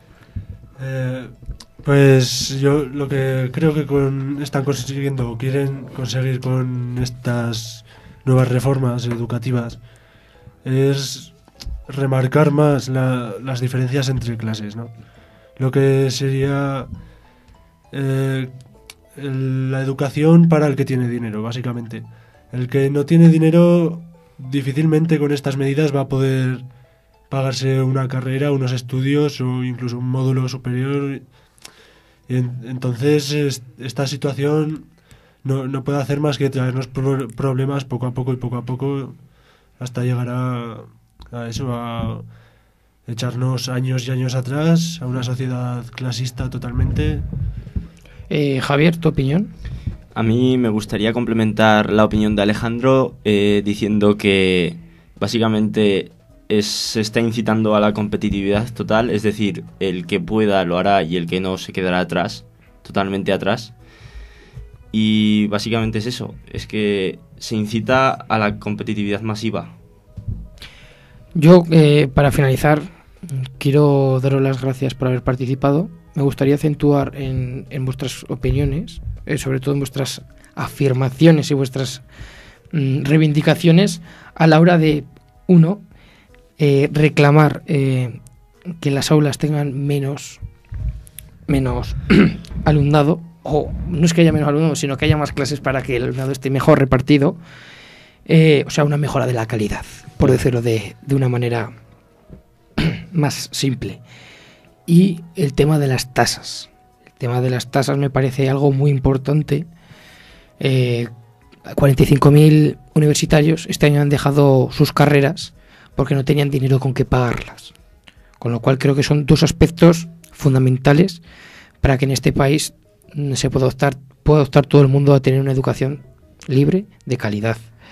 Pues yo lo que creo que están consiguiendo o quieren conseguir con estas nuevas reformas educativas es remarcar más las diferencias entre clases, ¿no? Lo que sería la educación para el que tiene dinero, básicamente. El que no tiene dinero difícilmente con estas medidas va a poder pagarse una carrera, unos estudios o incluso un módulo superior. Y entonces esta situación no puede hacer más que traernos problemas poco a poco hasta llegar a eso, a echarnos años y años atrás a una sociedad clasista totalmente. Javier, ¿tu opinión? A mí me gustaría complementar la opinión de Alejandro diciendo que básicamente se está incitando a la competitividad total, es decir, el que pueda lo hará y el que no se quedará atrás, totalmente atrás. Y básicamente es eso, es que se incita a la competitividad masiva. Yo, para finalizar, quiero daros las gracias por haber participado. Me gustaría acentuar en vuestras opiniones, sobre todo en vuestras afirmaciones y vuestras reivindicaciones a la hora de, uno, reclamar que las aulas tengan menos alumnado, o no es que haya menos alumnado, sino que haya más clases para que el alumnado esté mejor repartido, o sea, una mejora de la calidad, por decirlo de una manera más simple. Y el tema de las tasas. El tema de las tasas me parece algo muy importante. 45.000 universitarios este año han dejado sus carreras porque no tenían dinero con qué pagarlas. Con lo cual creo que son dos aspectos fundamentales para que en este país pueda optar todo el mundo a tener una educación libre, de calidad.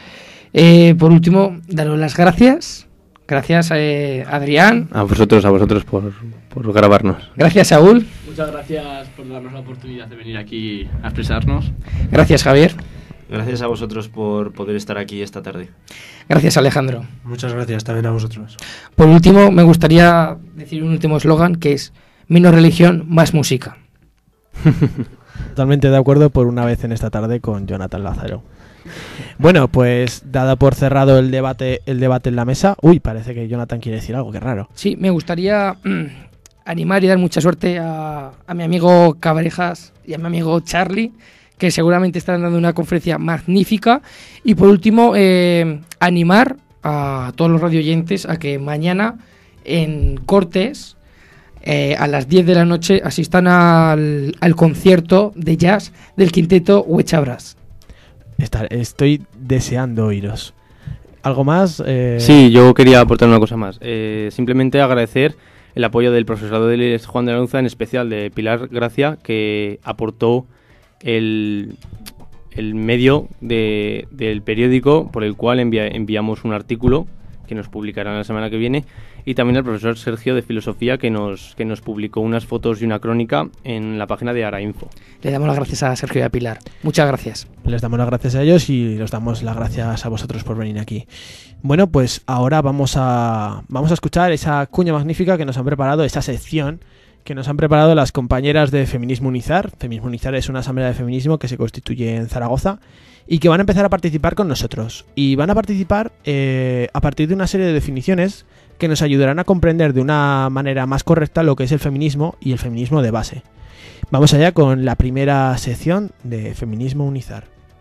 Por último, daros las gracias. Gracias, Adrián. A vosotros por grabarnos. Gracias, Saúl. Muchas gracias por darnos la oportunidad de venir aquí a expresarnos. Gracias, Javier. Gracias a vosotros por poder estar aquí esta tarde. Gracias, Alejandro. Muchas gracias también a vosotros. Por último, me gustaría decir un último eslogan que es: menos religión, más música. Totalmente de acuerdo por una vez en esta tarde con Jonathan Lázaro. Bueno, pues dado por cerrado el debate en la mesa. Uy, parece que Jonathan quiere decir algo, qué raro. Sí, me gustaría animar y dar mucha suerte a mi amigo Cabrejas y a mi amigo Charlie, que seguramente estarán dando una conferencia magnífica. Y por último, animar a todos los radioyentes a que mañana en Cortes, a las 10 de la noche, asistan al concierto de jazz del quinteto Huecha Brass. Estoy deseando oíros. ¿Algo más? Sí, yo quería aportar una cosa más. Simplemente agradecer el apoyo del profesorado de Juan de la Nuza, en especial de Pilar Gracia, que aportó el medio del periódico por el cual enviamos un artículo que nos publicarán la semana que viene, y también al profesor Sergio de Filosofía, que nos publicó unas fotos y una crónica en la página de Arainfo. Le damos las gracias a Sergio y a Pilar. Muchas gracias. Les damos las gracias a ellos y les damos las gracias a vosotros por venir aquí. Bueno, pues ahora vamos a escuchar esa cuña magnífica que nos han preparado, esa sección que nos han preparado las compañeras de Feminismo Unizar. Feminismo Unizar es una asamblea de feminismo que se constituye en Zaragoza y que van a empezar a participar con nosotros. Y van a participar a partir de una serie de definiciones que nos ayudarán a comprender de una manera más correcta lo que es el feminismo y el feminismo de base. Vamos allá con la primera sección de Feminismo Unizar.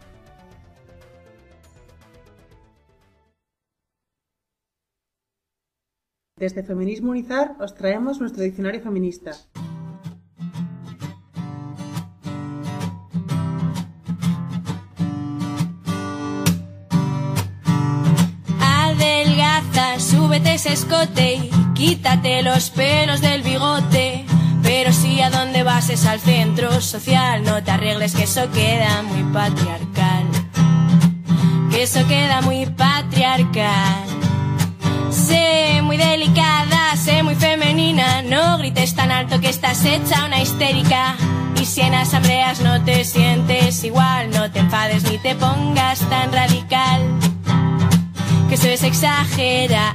Desde Feminismo Unizar os traemos nuestro diccionario feminista. Adelgaza, súbete ese escote y quítate los pelos del bigote. Pero si a dónde vas es al centro social, no te arregles que eso queda muy patriarcal. Que eso queda muy patriarcal. Sé muy delicada, sé muy femenina, no grites tan alto que estás hecha una histérica. Y si en asambleas no te sientes igual, no te enfades ni te pongas tan radical, que eso es exagerar.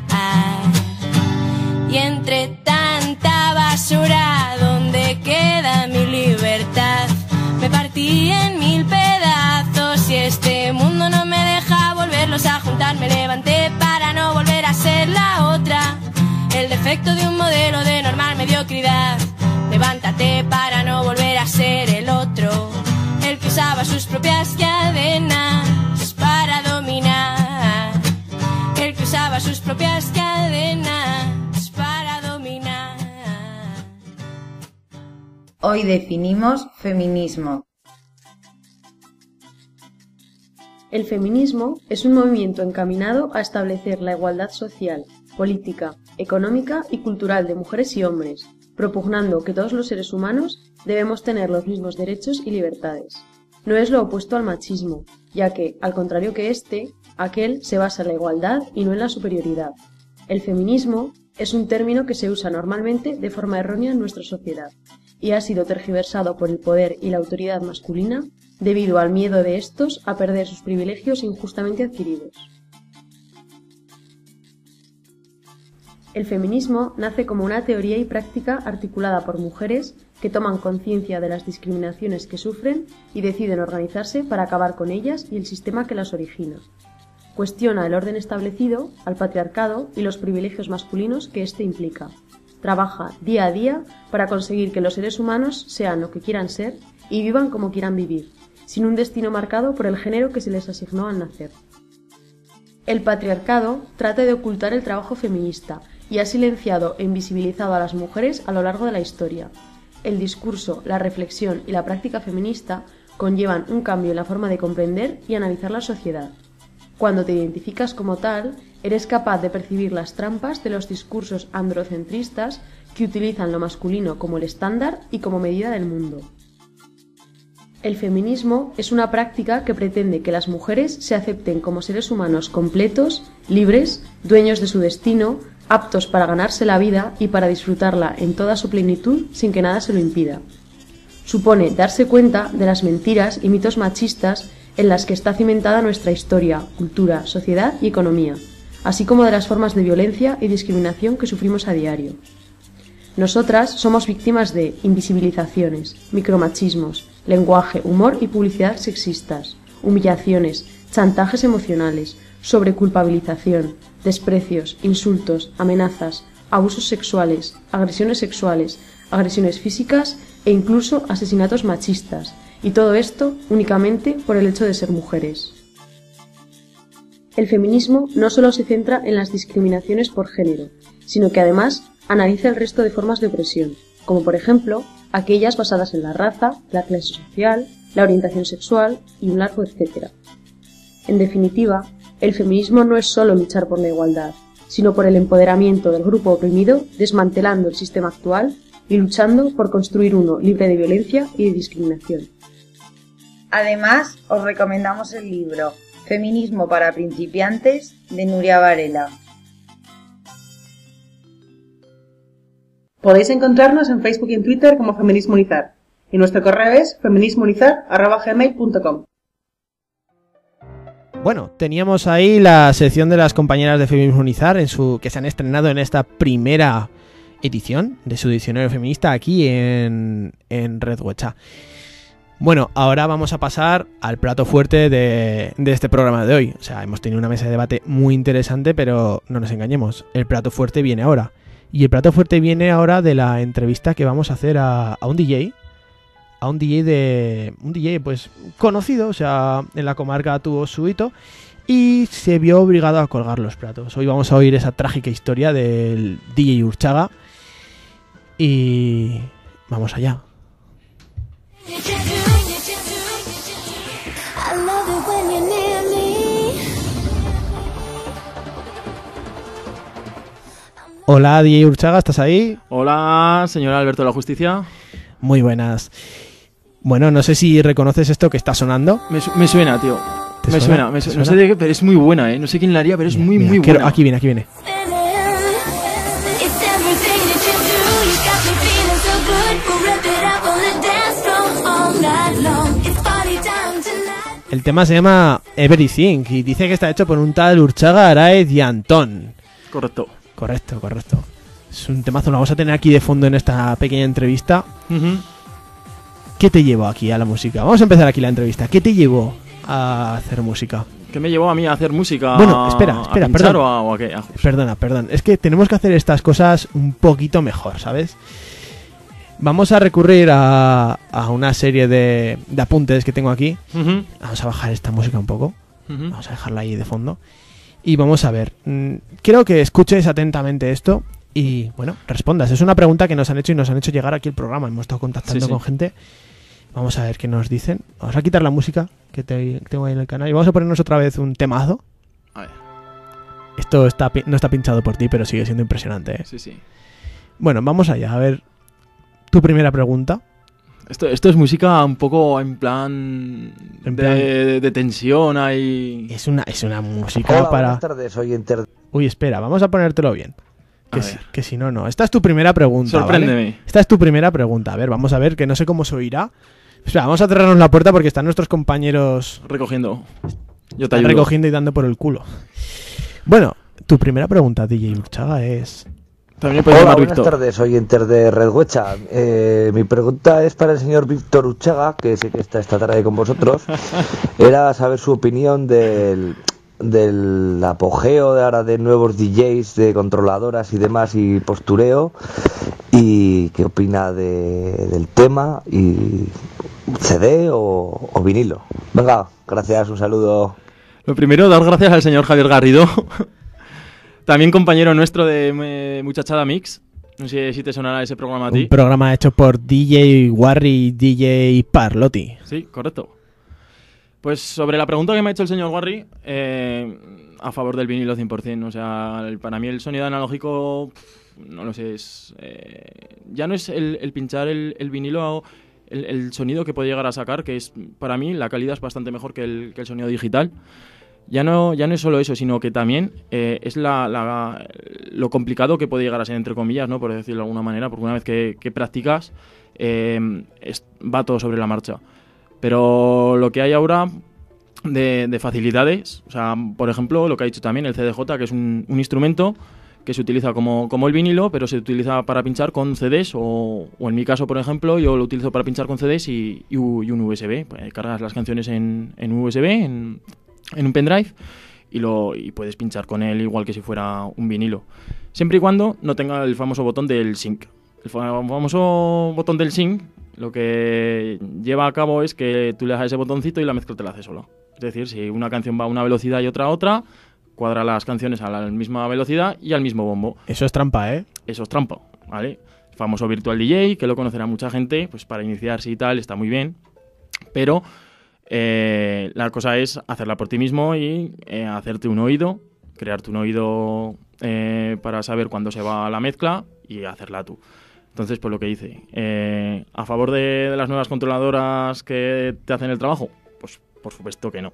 Y entre tanta basura, ¿dónde queda mi libertad? Me partí en 1000 pedazos y este mundo no me deja volverlos a juntar. Me levanté para no volver a ser la otra, el defecto de un modelo de normal mediocridad. Levántate para no volver a ser el otro, el que usaba sus propias cadenas para dominar, el que usaba sus propias cadenas para dominar. Hoy definimos feminismo. El feminismo es un movimiento encaminado a establecer la igualdad social, política, económica y cultural de mujeres y hombres, propugnando que todos los seres humanos debemos tener los mismos derechos y libertades. No es lo opuesto al machismo, ya que, al contrario que aquel se basa en la igualdad y no en la superioridad. El feminismo es un término que se usa normalmente de forma errónea en nuestra sociedad y ha sido tergiversado por el poder y la autoridad masculina debido al miedo de estos a perder sus privilegios injustamente adquiridos. El feminismo nace como una teoría y práctica articulada por mujeres que toman conciencia de las discriminaciones que sufren y deciden organizarse para acabar con ellas y el sistema que las origina. Cuestiona el orden establecido, al patriarcado y los privilegios masculinos que éste implica. Trabaja día a día para conseguir que los seres humanos sean lo que quieran ser y vivan como quieran vivir, sin un destino marcado por el género que se les asignó al nacer. El patriarcado trata de ocultar el trabajo feminista y ha silenciado e invisibilizado a las mujeres a lo largo de la historia. El discurso, la reflexión y la práctica feminista conllevan un cambio en la forma de comprender y analizar la sociedad. Cuando te identificas como tal, eres capaz de percibir las trampas de los discursos androcentristas que utilizan lo masculino como el estándar y como medida del mundo. El feminismo es una práctica que pretende que las mujeres se acepten como seres humanos completos, libres, dueños de su destino, aptos para ganarse la vida y para disfrutarla en toda su plenitud sin que nada se lo impida. Supone darse cuenta de las mentiras y mitos machistas en las que está cimentada nuestra historia, cultura, sociedad y economía, así como de las formas de violencia y discriminación que sufrimos a diario. Nosotras somos víctimas de invisibilizaciones, micromachismos, lenguaje, humor y publicidad sexistas, humillaciones, chantajes emocionales, sobreculpabilización, desprecios, insultos, amenazas, abusos sexuales, agresiones físicas e incluso asesinatos machistas, y todo esto únicamente por el hecho de ser mujeres. El feminismo no solo se centra en las discriminaciones por género, sino que además analiza el resto de formas de opresión, como por ejemplo aquellas basadas en la raza, la clase social, la orientación sexual y un largo etcétera. En definitiva, el feminismo no es solo luchar por la igualdad, sino por el empoderamiento del grupo oprimido, desmantelando el sistema actual y luchando por construir uno libre de violencia y de discriminación. Además, os recomendamos el libro Feminismo para principiantes de Nuria Varela. Podéis encontrarnos en Facebook y en Twitter como Feminismo Unizar, y nuestro correo es feminismounizar@gmail.com. Bueno, teníamos ahí la sección de las compañeras de Feminismo Unizar que se han estrenado en esta primera edición de su diccionario feminista aquí en Red Huecha. Bueno, ahora vamos a pasar al plato fuerte de este programa de hoy. O sea, hemos tenido una mesa de debate muy interesante, pero no nos engañemos, el plato fuerte viene ahora. Y el plato fuerte viene ahora de la entrevista que vamos a hacer a un DJ. A un DJ pues conocido, o sea, en la comarca tuvo su hito y se vio obligado a colgar los platos. Hoy vamos a oír esa trágica historia del DJ Urchaga y vamos allá. Hola, DJ Urchaga, ¿estás ahí? Hola, señor Alberto de la Justicia. Muy buenas. Bueno, no sé si reconoces esto que está sonando. Me suena, tío. Me suena. No sé de qué, pero es muy buena, ¿eh? No sé quién la haría, pero es muy buena. Aquí viene. El tema se llama Everything y dice que está hecho por un tal Urchaga, Araez y Antón. Correcto. Es un temazo, lo vamos a tener aquí de fondo en esta pequeña entrevista. ¿Qué te llevó aquí a la música? Vamos a empezar aquí la entrevista. ¿Qué te llevó a hacer música? ¿Qué me llevó a mí a hacer música? Bueno, espera, perdón. ¿O a qué? Perdona. Es que tenemos que hacer estas cosas un poquito mejor, ¿sabes? Vamos a recurrir a una serie de apuntes que tengo aquí. Vamos a bajar esta música un poco. Vamos a dejarla ahí de fondo. Y vamos a ver. Quiero que escuches atentamente esto y, bueno, respondas. Es una pregunta que nos han hecho y nos han hecho llegar aquí al programa. Hemos estado contactando con gente. Vamos a ver qué nos dicen. Vamos a quitar la música que tengo ahí en el canal y vamos a ponernos otra vez un temazo. A ver. Esto no está pinchado por ti, pero sigue siendo impresionante, ¿eh? Sí. Bueno, vamos allá. A ver, tu primera pregunta. Esto es música un poco en plan de tensión ahí. Es una música. Hola, para... buenas tardes, soy Uy, espera, vamos a ponértelo bien. Que si no. Esta es tu primera pregunta. Sorpréndeme. ¿Vale? Esta es tu primera pregunta. A ver, vamos a ver, que no sé cómo se oirá. Espera, vamos a cerrarnos la puerta porque están nuestros compañeros recogiendo. Yo te ayudo. Recogiendo y dando por el culo. Bueno, tu primera pregunta, DJ Urchaga, es... Hola, buenas tardes, oyentes de Red Huecha. Mi pregunta es para el señor Víctor Urchaga, que sé que está esta tarde con vosotros. Era saber su opinión del apogeo de ahora de nuevos DJs, de controladoras y demás, y postureo, y qué opina del tema, y CD o vinilo. Venga, gracias, un saludo. Lo primero, dar gracias al señor Javier Garrido. También compañero nuestro de Muchachada Mix. No sé si te sonará ese programa a ti. Un programa hecho por DJ Warri y DJ Parlotti. Sí, correcto. Pues sobre la pregunta que me ha hecho el señor Warri, a favor del vinilo 100%. O sea, para mí el sonido analógico, no lo sé, ya no es el pinchar el vinilo el sonido que puede llegar a sacar, que es, para mí, la calidad es bastante mejor que el sonido digital. Ya no es solo eso, sino que también es lo complicado que puede llegar a ser, entre comillas, ¿no? Por decirlo de alguna manera, porque una vez que practicas, va todo sobre la marcha. Pero lo que hay ahora de facilidades, o sea, por ejemplo, lo que ha dicho también el CDJ, que es un instrumento que se utiliza como el vinilo, pero se utiliza para pinchar con CDs, o en mi caso, por ejemplo, yo lo utilizo para pinchar con CDs y un USB. Pues cargas las canciones en USB, en un pendrive, y puedes pinchar con él igual que si fuera un vinilo, siempre y cuando no tenga el famoso botón del sync. El famoso botón del sync lo que lleva a cabo es que tú le das ese botoncito y la mezcla te la hace sola. Es decir, si una canción va a una velocidad y otra a otra, cuadra las canciones a la misma velocidad y al mismo bombo. Eso es trampa, ¿eh? Eso es trampa, ¿vale? El famoso Virtual DJ, que lo conocerá mucha gente, pues para iniciarse y tal, está muy bien, pero la cosa es hacerla por ti mismo y hacerte un oído, crearte un oído para saber cuándo se va la mezcla y hacerla tú. Entonces, pues lo que dice, ¿a favor de las nuevas controladoras que te hacen el trabajo? Pues por supuesto que no.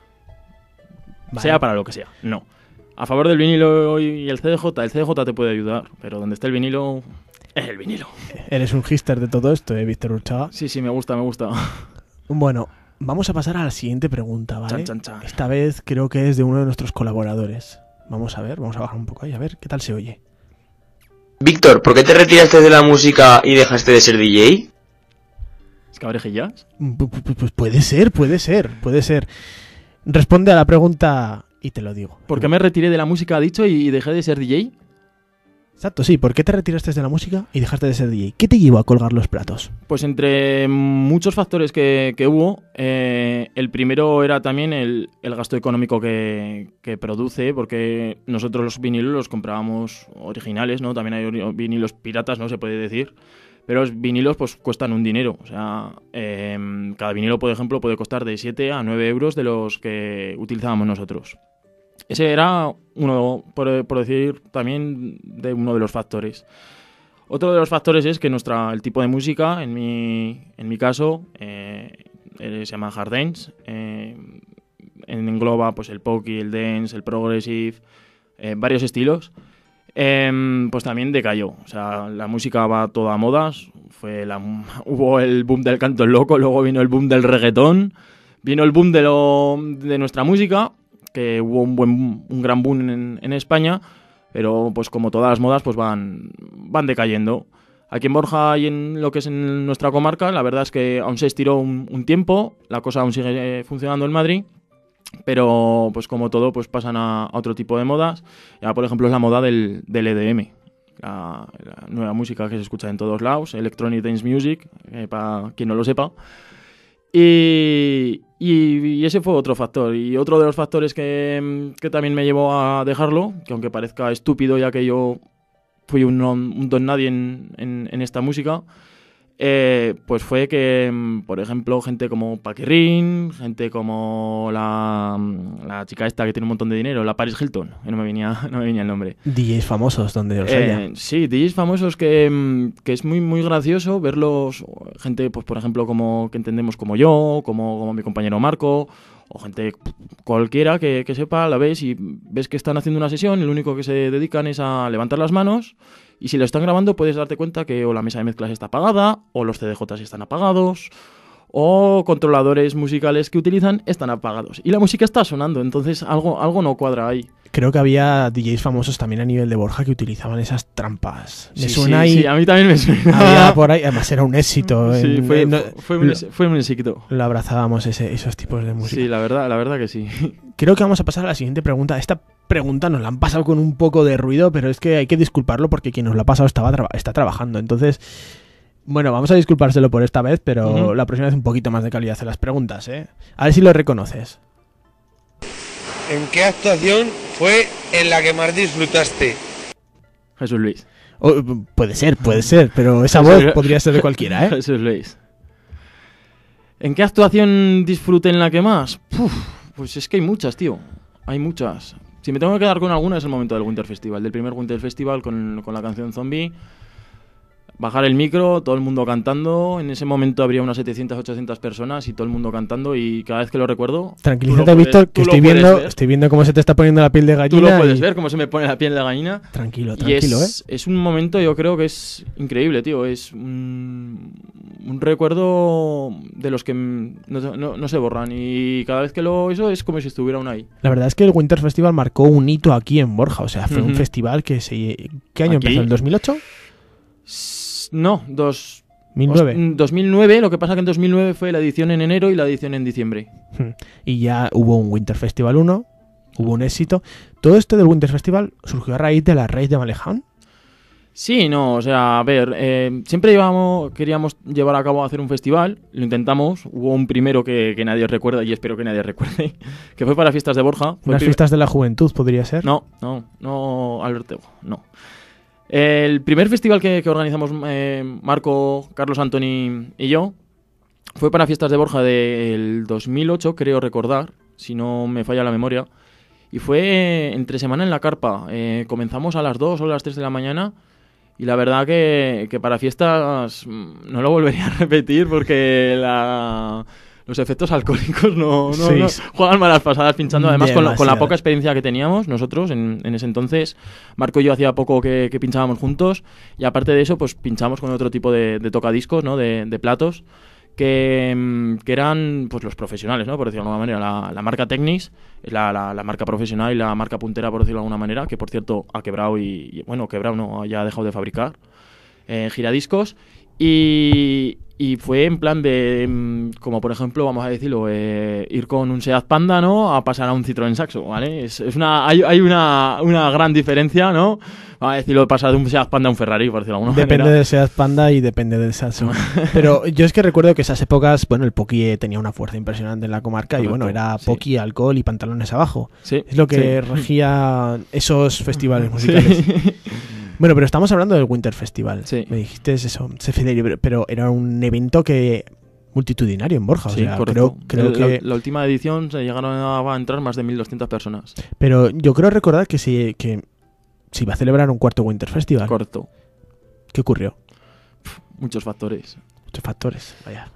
Vale. Sea para lo que sea, no. A favor del vinilo y el CDJ te puede ayudar, pero donde esté el vinilo, es el vinilo. Eres un hipster de todo esto, Víctor Urchaga. Sí, me gusta. Bueno, vamos a pasar a la siguiente pregunta, ¿vale? Chan, chan, chan. Esta vez creo que es de uno de nuestros colaboradores. Vamos a bajar un poco ahí, a ver qué tal se oye. Víctor, ¿por qué te retiraste de la música y dejaste de ser DJ? ¿Es cabrejillas? Pues puede ser. Responde a la pregunta y te lo digo. ¿Por qué me retiré de la música, ha dicho, y dejé de ser DJ? Exacto, sí. ¿Por qué te retiraste de la música y dejaste de ser DJ? ¿Qué te llevó a colgar los platos? Pues entre muchos factores que hubo, el primero era también el gasto económico que produce, porque nosotros los vinilos los comprábamos originales, ¿no? También hay vinilos piratas, ¿no? Se puede decir. Pero los vinilos pues cuestan un dinero. O sea, cada vinilo, por ejemplo, puede costar de 7 a 9 euros de los que utilizábamos nosotros. Ese era uno, por decir, también de uno de los factores. Otro de los factores es que el tipo de música, en mi caso, se llama hard dance. Engloba pues el pop, el dance, el progressive, varios estilos. Pues también decayó. O sea, la música va toda a modas. Hubo el boom del canto loco, luego vino el boom del reggaetón, vino el boom de nuestra música, que hubo un gran boom en España, pero pues como todas las modas pues van decayendo. Aquí en Borja y en lo que es en nuestra comarca, la verdad es que aún se estiró un tiempo, la cosa aún sigue funcionando en Madrid, pero pues como todo pues pasan a otro tipo de modas. Ya por ejemplo es la moda del EDM, la nueva música que se escucha en todos lados, Electronic Dance Music, para quien no lo sepa. Y ese fue otro factor. Y otro de los factores que también me llevó a dejarlo, que aunque parezca estúpido ya que yo fui un don nadie en esta música, pues fue que, por ejemplo, gente como Paquirrín, gente como la chica esta que tiene un montón de dinero, la Paris Hilton, que no me venía el nombre. DJs famosos, donde los haya. Sí, DJs famosos que es muy, muy gracioso verlos, gente, pues por ejemplo, que entendemos como yo, como mi compañero Marco, o gente cualquiera que sepa, la ves y ves que están haciendo una sesión y lo único que se dedican es a levantar las manos, y si lo están grabando puedes darte cuenta que o la mesa de mezclas está apagada, o los CDJs están apagados, o controladores musicales que utilizan están apagados y la música está sonando, entonces algo no cuadra ahí. Creo que había DJs famosos también a nivel de Borja que utilizaban esas trampas. Me sí, suena sí, ahí. Sí, a mí también me suena. Había por ahí, además era un éxito. Sí, fue un éxito. Lo abrazábamos esos tipos de música. Sí, la verdad que sí. Creo que vamos a pasar a la siguiente pregunta. Esta pregunta nos la han pasado con un poco de ruido, pero es que hay que disculparlo porque quien nos la ha pasado está trabajando. Entonces, bueno, vamos a disculpárselo por esta vez, pero la próxima vez un poquito más de calidad en las preguntas, ¿eh? A ver si lo reconoces. ¿En qué actuación fue en la que más disfrutaste? Jesús Luis. Puede ser, pero esa voz podría ser de cualquiera, ¿eh? Jesús Luis. ¿En qué actuación disfruté en la que más? Pues es que hay muchas, tío. Hay muchas. Si me tengo que quedar con alguna es el momento del Winter Festival, del primer Winter Festival con la canción Zombie. bajar el micro, todo el mundo cantando. En ese momento habría unas 700, 800 personas y todo el mundo cantando, y cada vez que lo recuerdo... Tranquilízate, Víctor, que estoy viendo cómo se te está poniendo la piel de gallina. Tú lo puedes ver, cómo se me pone la piel de gallina. Tranquilo, y es un momento, yo creo que es increíble, tío. Es un recuerdo de los que no se borran, y cada vez que eso es como si estuviera aún ahí. La verdad es que el Winter Festival marcó un hito aquí en Borja. O sea, fue un festival que ¿Qué año empezó? ¿El 2008? No, 2009. 2009, lo que pasa que en 2009 fue la edición en enero y la edición en diciembre. Y ya hubo un Winter Festival 1, hubo un éxito. ¿Todo esto del Winter Festival surgió a raíz de la raíz de Maleján? Sí, no, o sea, a ver, siempre queríamos llevar a cabo hacer un festival, lo intentamos, hubo un primero que nadie recuerda, y espero que nadie recuerde, que fue para Fiestas de Borja. ¿Unas fiestas de la juventud podría ser? No, Alberto, no. El primer festival que organizamos Marco, Carlos, Antoni y yo fue para Fiestas de Borja del 2008, creo recordar, si no me falla la memoria, y fue entre semana en la carpa. Comenzamos a las 2 o las 3 de la mañana, y la verdad que para fiestas no lo volvería a repetir, porque los efectos alcohólicos no juegan malas pasadas pinchando. Además, con la poca experiencia que teníamos nosotros en ese entonces, Marco y yo hacía poco que pinchábamos juntos, y aparte de eso, pues pinchamos con otro tipo de tocadiscos, ¿no? de platos, que eran pues los profesionales, ¿no? Por decirlo de alguna manera. La marca Technics es la marca profesional y la marca puntera, por decirlo de alguna manera, que por cierto ha quebrado quebrado no, ya ha dejado de fabricar giradiscos. Y fue en plan de, como por ejemplo, vamos a decirlo, ir con un Seat Panda, ¿no? A pasar a un Citroën Saxo, ¿vale? Hay una gran diferencia, ¿no? Vamos a decirlo, pasar de un Seat Panda a un Ferrari, por decirlo de alguna manera. Depende del Seat Panda y depende del Saxo. Pero yo es que recuerdo que esas épocas, bueno, el Poki tenía una fuerza impresionante en la comarca. Correcto, y bueno, era Poki, alcohol y pantalones abajo. Sí, es lo que regía esos festivales musicales. Sí. Bueno, pero estamos hablando del Winter Festival. Sí. Me dijiste eso, pero era un evento multitudinario en Borja. Sí, o sea, correcto. creo que la última edición se llegaron a entrar más de 1.200 personas. Pero yo creo recordar que se iba a celebrar un cuarto Winter Festival. Correcto. ¿Qué ocurrió? Muchos factores. Vaya.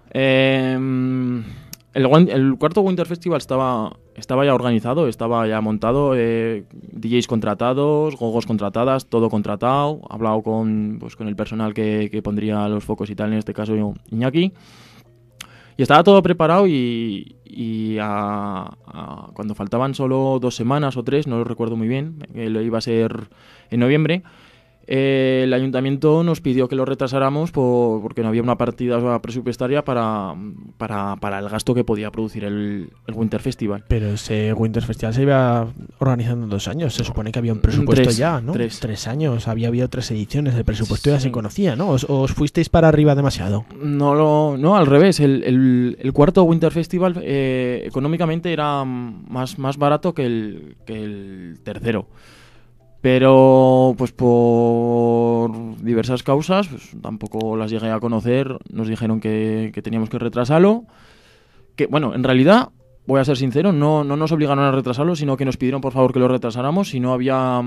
El cuarto Winter Festival estaba ya organizado, estaba ya montado, DJs contratados, gogos contratadas, todo contratado. He hablado con el personal que pondría los focos y tal, en este caso Iñaki. Y estaba todo preparado, y cuando faltaban solo 2 semanas o 3, no lo recuerdo muy bien, lo iba a ser en noviembre, el ayuntamiento nos pidió que lo retrasáramos porque no había una partida presupuestaria para el gasto que podía producir el Winter Festival. Pero ese Winter Festival se iba organizando en 2 años. Se supone que había un presupuesto ya, ¿no? 3 años. Había habido 3 ediciones. El presupuesto ya se conocía, ¿no? ¿Os fuisteis para arriba demasiado? No, al revés. El cuarto Winter Festival económicamente era más barato que el tercero. Pero pues por diversas causas, pues tampoco las llegué a conocer. Nos dijeron que teníamos que retrasarlo. Que bueno, en realidad, voy a ser sincero, no nos obligaron a retrasarlo, sino que nos pidieron por favor que lo retrasáramos. Si no había,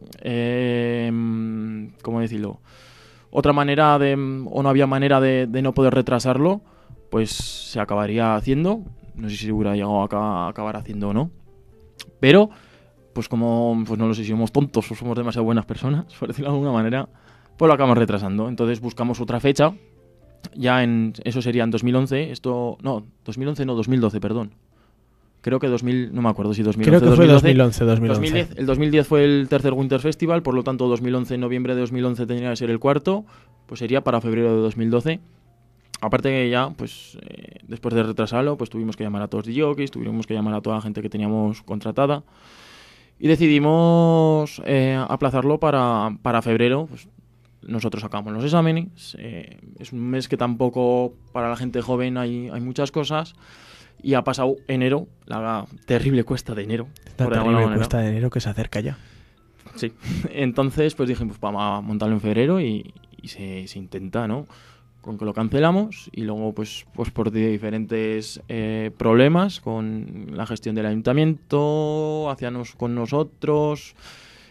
¿cómo decirlo? Otra manera o no había manera de no poder retrasarlo, pues se acabaría haciendo. No sé si hubiera llegado a acabar haciendo o no. Pero pues como no lo sé si somos tontos o somos demasiado buenas personas, por decirlo de alguna manera, pues lo acabamos retrasando. Entonces buscamos otra fecha, eso sería en 2011, 2012, perdón. Creo que no me acuerdo si 2011 Creo que fue 2012. 2011. El 2010 fue el tercer Winter Festival, por lo tanto 2011, en noviembre de 2011 tendría que ser el cuarto, pues sería para febrero de 2012. Aparte que ya, pues después de retrasarlo, pues tuvimos que llamar a todos los DJs, tuvimos que llamar a toda la gente que teníamos contratada. Y decidimos aplazarlo para febrero. Pues nosotros acabamos los exámenes. Es un mes que tampoco para la gente joven hay muchas cosas. Y ha pasado enero, la terrible cuesta de enero. La terrible cuesta de enero que se acerca ya. Sí. Entonces pues dije, pues vamos a montarlo en febrero y se intenta, ¿no? Con que lo cancelamos, y luego pues por diferentes problemas con la gestión del ayuntamiento con nosotros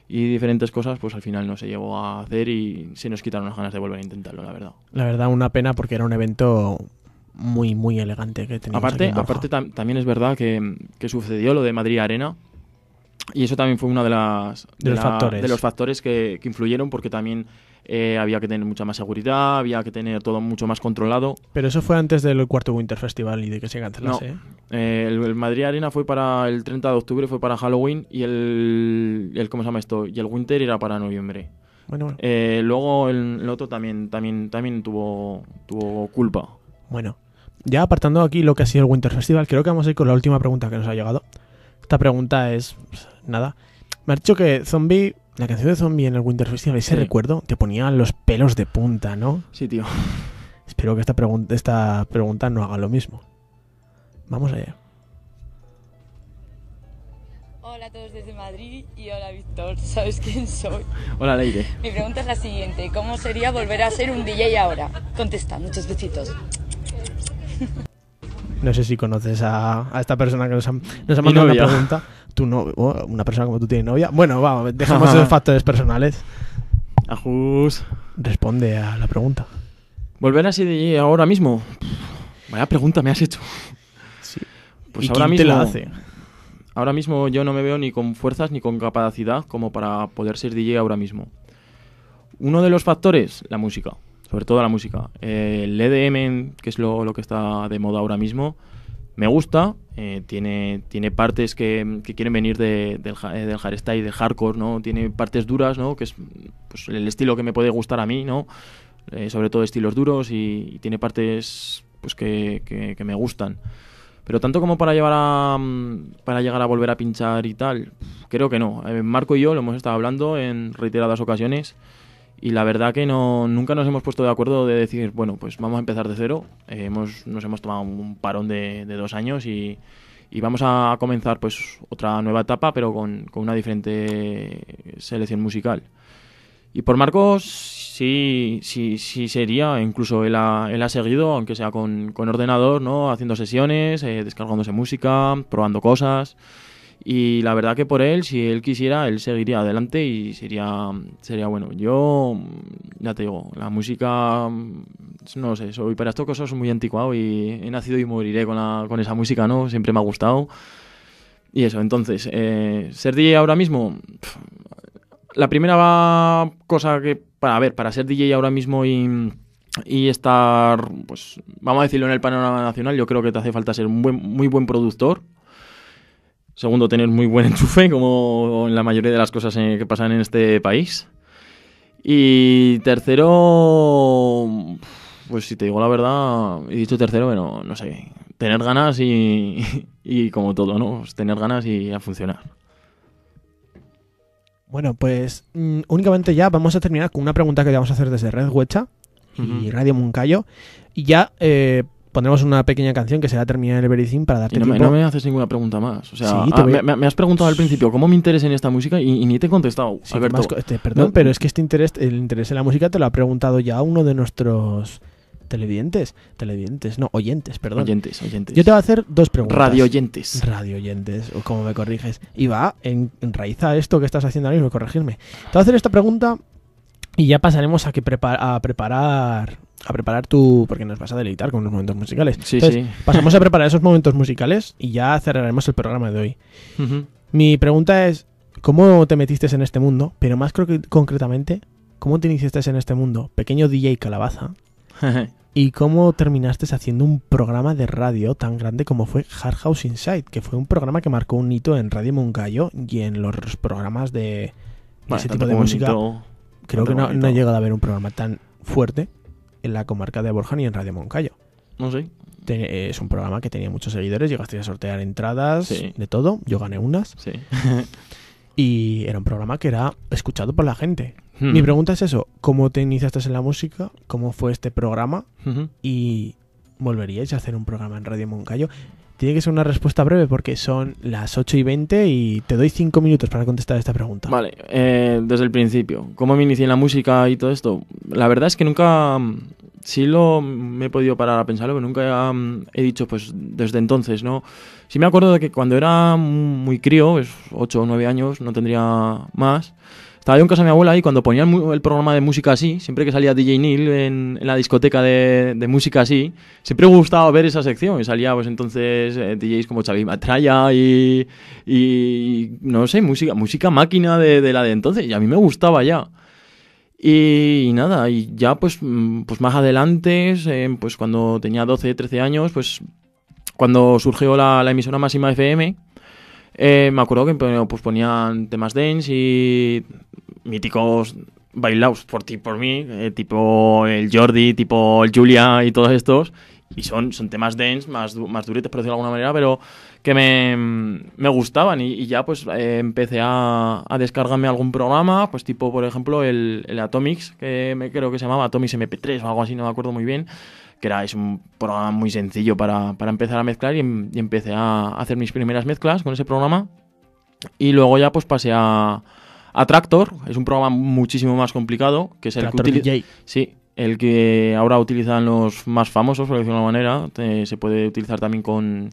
y diferentes cosas, pues al final no se llegó a hacer y se nos quitaron las ganas de volver a intentarlo, la verdad. La verdad, una pena porque era un evento muy, muy elegante que teníamos aquí en Borja. Aparte también es verdad que sucedió lo de Madrid Arena y eso también fue uno de los factores que influyeron, porque también había que tener mucha más seguridad, había que tener todo mucho más controlado. Pero eso fue antes del cuarto Winter Festival y de que se cancelase. No, el Madrid Arena fue para el 30 de octubre, fue para Halloween, y el ¿cómo se llama esto? Y el Winter era para noviembre. Bueno. Luego el otro también tuvo culpa. Bueno, ya apartando aquí lo que ha sido el Winter Festival, creo que vamos a ir con la última pregunta que nos ha llegado. Esta pregunta es... nada. Me has dicho que Zombie... La canción de Zombie en el Winter Festival, ese recuerdo, te ponía los pelos de punta, ¿no? Sí, tío. Espero que esta pregunta no haga lo mismo. Vamos allá. Hola a todos desde Madrid y hola Víctor, ¿sabes quién soy? Hola Leire. Mi pregunta es la siguiente, ¿cómo sería volver a ser un DJ ahora? Contesta, muchos besitos. No sé si conoces a esta persona que nos ha mandado una pregunta. Tú no, una persona como tú tiene novia. Bueno, vamos, dejemos esos factores personales. Ajus. Responde a la pregunta. ¿Volver a ser DJ ahora mismo? Vaya pregunta me has hecho. Sí. Pues ¿Y ahora quién mismo, te la hace? Ahora mismo yo no me veo ni con fuerzas ni con capacidad como para poder ser DJ ahora mismo. Uno de los factores, la música. Sobre todo la música. El EDM, que es lo que está de moda ahora mismo, me gusta. Tiene partes que quieren venir del hardstyle, del hardcore, ¿no? Tiene partes duras, ¿no? Que es pues, el estilo que me puede gustar a mí, ¿no? Sobre todo estilos duros, y tiene partes pues que me gustan. Pero tanto como para llegar a volver a pinchar y tal, creo que no. Marco y yo lo hemos estado hablando en reiteradas ocasiones. Y la verdad que nunca nos hemos puesto de acuerdo de decir, bueno, pues vamos a empezar de cero. Nos hemos tomado un parón de 2 años y vamos a comenzar pues otra nueva etapa, pero con una diferente selección musical. Y por Marcos sí sería, incluso él ha seguido, aunque sea con ordenador, ¿no? Haciendo sesiones, descargándose música, probando cosas. Y la verdad que por él, si él quisiera, él seguiría adelante y sería bueno. Yo, ya te digo, la música, no sé, soy para estas cosas muy anticuado y he nacido y moriré con esa música, ¿no? Siempre me ha gustado. Y eso, entonces, ser DJ ahora mismo, la primera cosa que, para ser DJ ahora mismo y estar, pues, vamos a decirlo, en el panorama nacional, yo creo que te hace falta ser un muy buen productor. Segundo, tener muy buen enchufe, como en la mayoría de las cosas que pasan en este país. Y tercero, pues si te digo la verdad, he dicho tercero, bueno, no sé, tener ganas y como todo, ¿no? Pues tener ganas y a funcionar. Bueno, pues únicamente ya vamos a terminar con una pregunta que vamos a hacer desde Red Huecha y Radio Moncayo. Y ya... pondremos una pequeña canción que será terminar el Bericín para darte tiempo. No me haces ninguna pregunta más. O sea, sí, me has preguntado al principio cómo me interesa en esta música y ni te he contestado, sí, Alberto. Perdón, no, pero es que el interés en la música te lo ha preguntado ya uno de nuestros oyentes, perdón. Oyentes. Yo te voy a hacer 2 preguntas. Radio oyentes, o como me corriges. Y va en raíz a esto que estás haciendo ahora mismo, corregirme. Te voy a hacer esta pregunta y ya pasaremos a preparar tu... porque nos vas a deleitar con los momentos musicales. Sí, entonces, sí. Pasamos a preparar esos momentos musicales y ya cerraremos el programa de hoy. Mi pregunta es, ¿cómo te metiste en este mundo? Pero más concretamente, ¿cómo te iniciaste en este mundo? Pequeño DJ Calabaza. ¿Y cómo terminaste haciendo un programa de radio tan grande como fue Hard House Inside? Que fue un programa que marcó un hito en Radio Moncayo y en los programas de ese tipo de música. Creo que no he llegado a ver un programa tan fuerte en la comarca de Borja ni en Radio Moncayo. No sé. Es un programa que tenía muchos seguidores, llegaste a sortear entradas, sí, de todo, yo gané unas. Sí. Y era un programa que era escuchado por la gente. Mi pregunta es eso, ¿cómo te iniciaste en la música? ¿Cómo fue este programa? ¿Y volveríais a hacer un programa en Radio Moncayo? Tiene que ser una respuesta breve porque son las 8:20 y te doy 5 minutos para contestar esta pregunta. Vale, desde el principio, ¿cómo me inicié en la música y todo esto? La verdad es que nunca sí me he podido parar a pensarlo, pero nunca he dicho, pues, desde entonces, ¿no? Sí me acuerdo de que cuando era muy crío, 8 o 9 años, no tendría más, estaba yo en casa de mi abuela y cuando ponían el programa de música así, siempre que salía DJ Neil en la discoteca de música así, siempre me gustaba ver esa sección. Y salía, pues, entonces DJs como Xavi Matralla y no sé, música máquina de la de entonces. Y a mí me gustaba ya. Y nada, y ya pues más adelante, pues cuando tenía 12, 13 años, pues cuando surgió la emisora Máxima FM, me acuerdo que pues ponían temas dance y míticos bailados por mí, tipo el Jordi, tipo el Julia y todos estos. Y son temas dance más duretes, por decirlo de alguna manera, pero que me gustaban. Y ya pues empecé a descargarme algún programa, pues tipo, por ejemplo, el Atomics, que creo que se llamaba Atomics MP3 o algo así, no me acuerdo muy bien, que es un programa muy sencillo para empezar a mezclar, y empecé a hacer mis primeras mezclas con ese programa. Y luego ya pues pasé a Tractor, es un programa muchísimo más complicado, que es el Tractor que DJ. Sí, el que ahora utilizan los más famosos, por decirlo de alguna manera. Se puede utilizar también con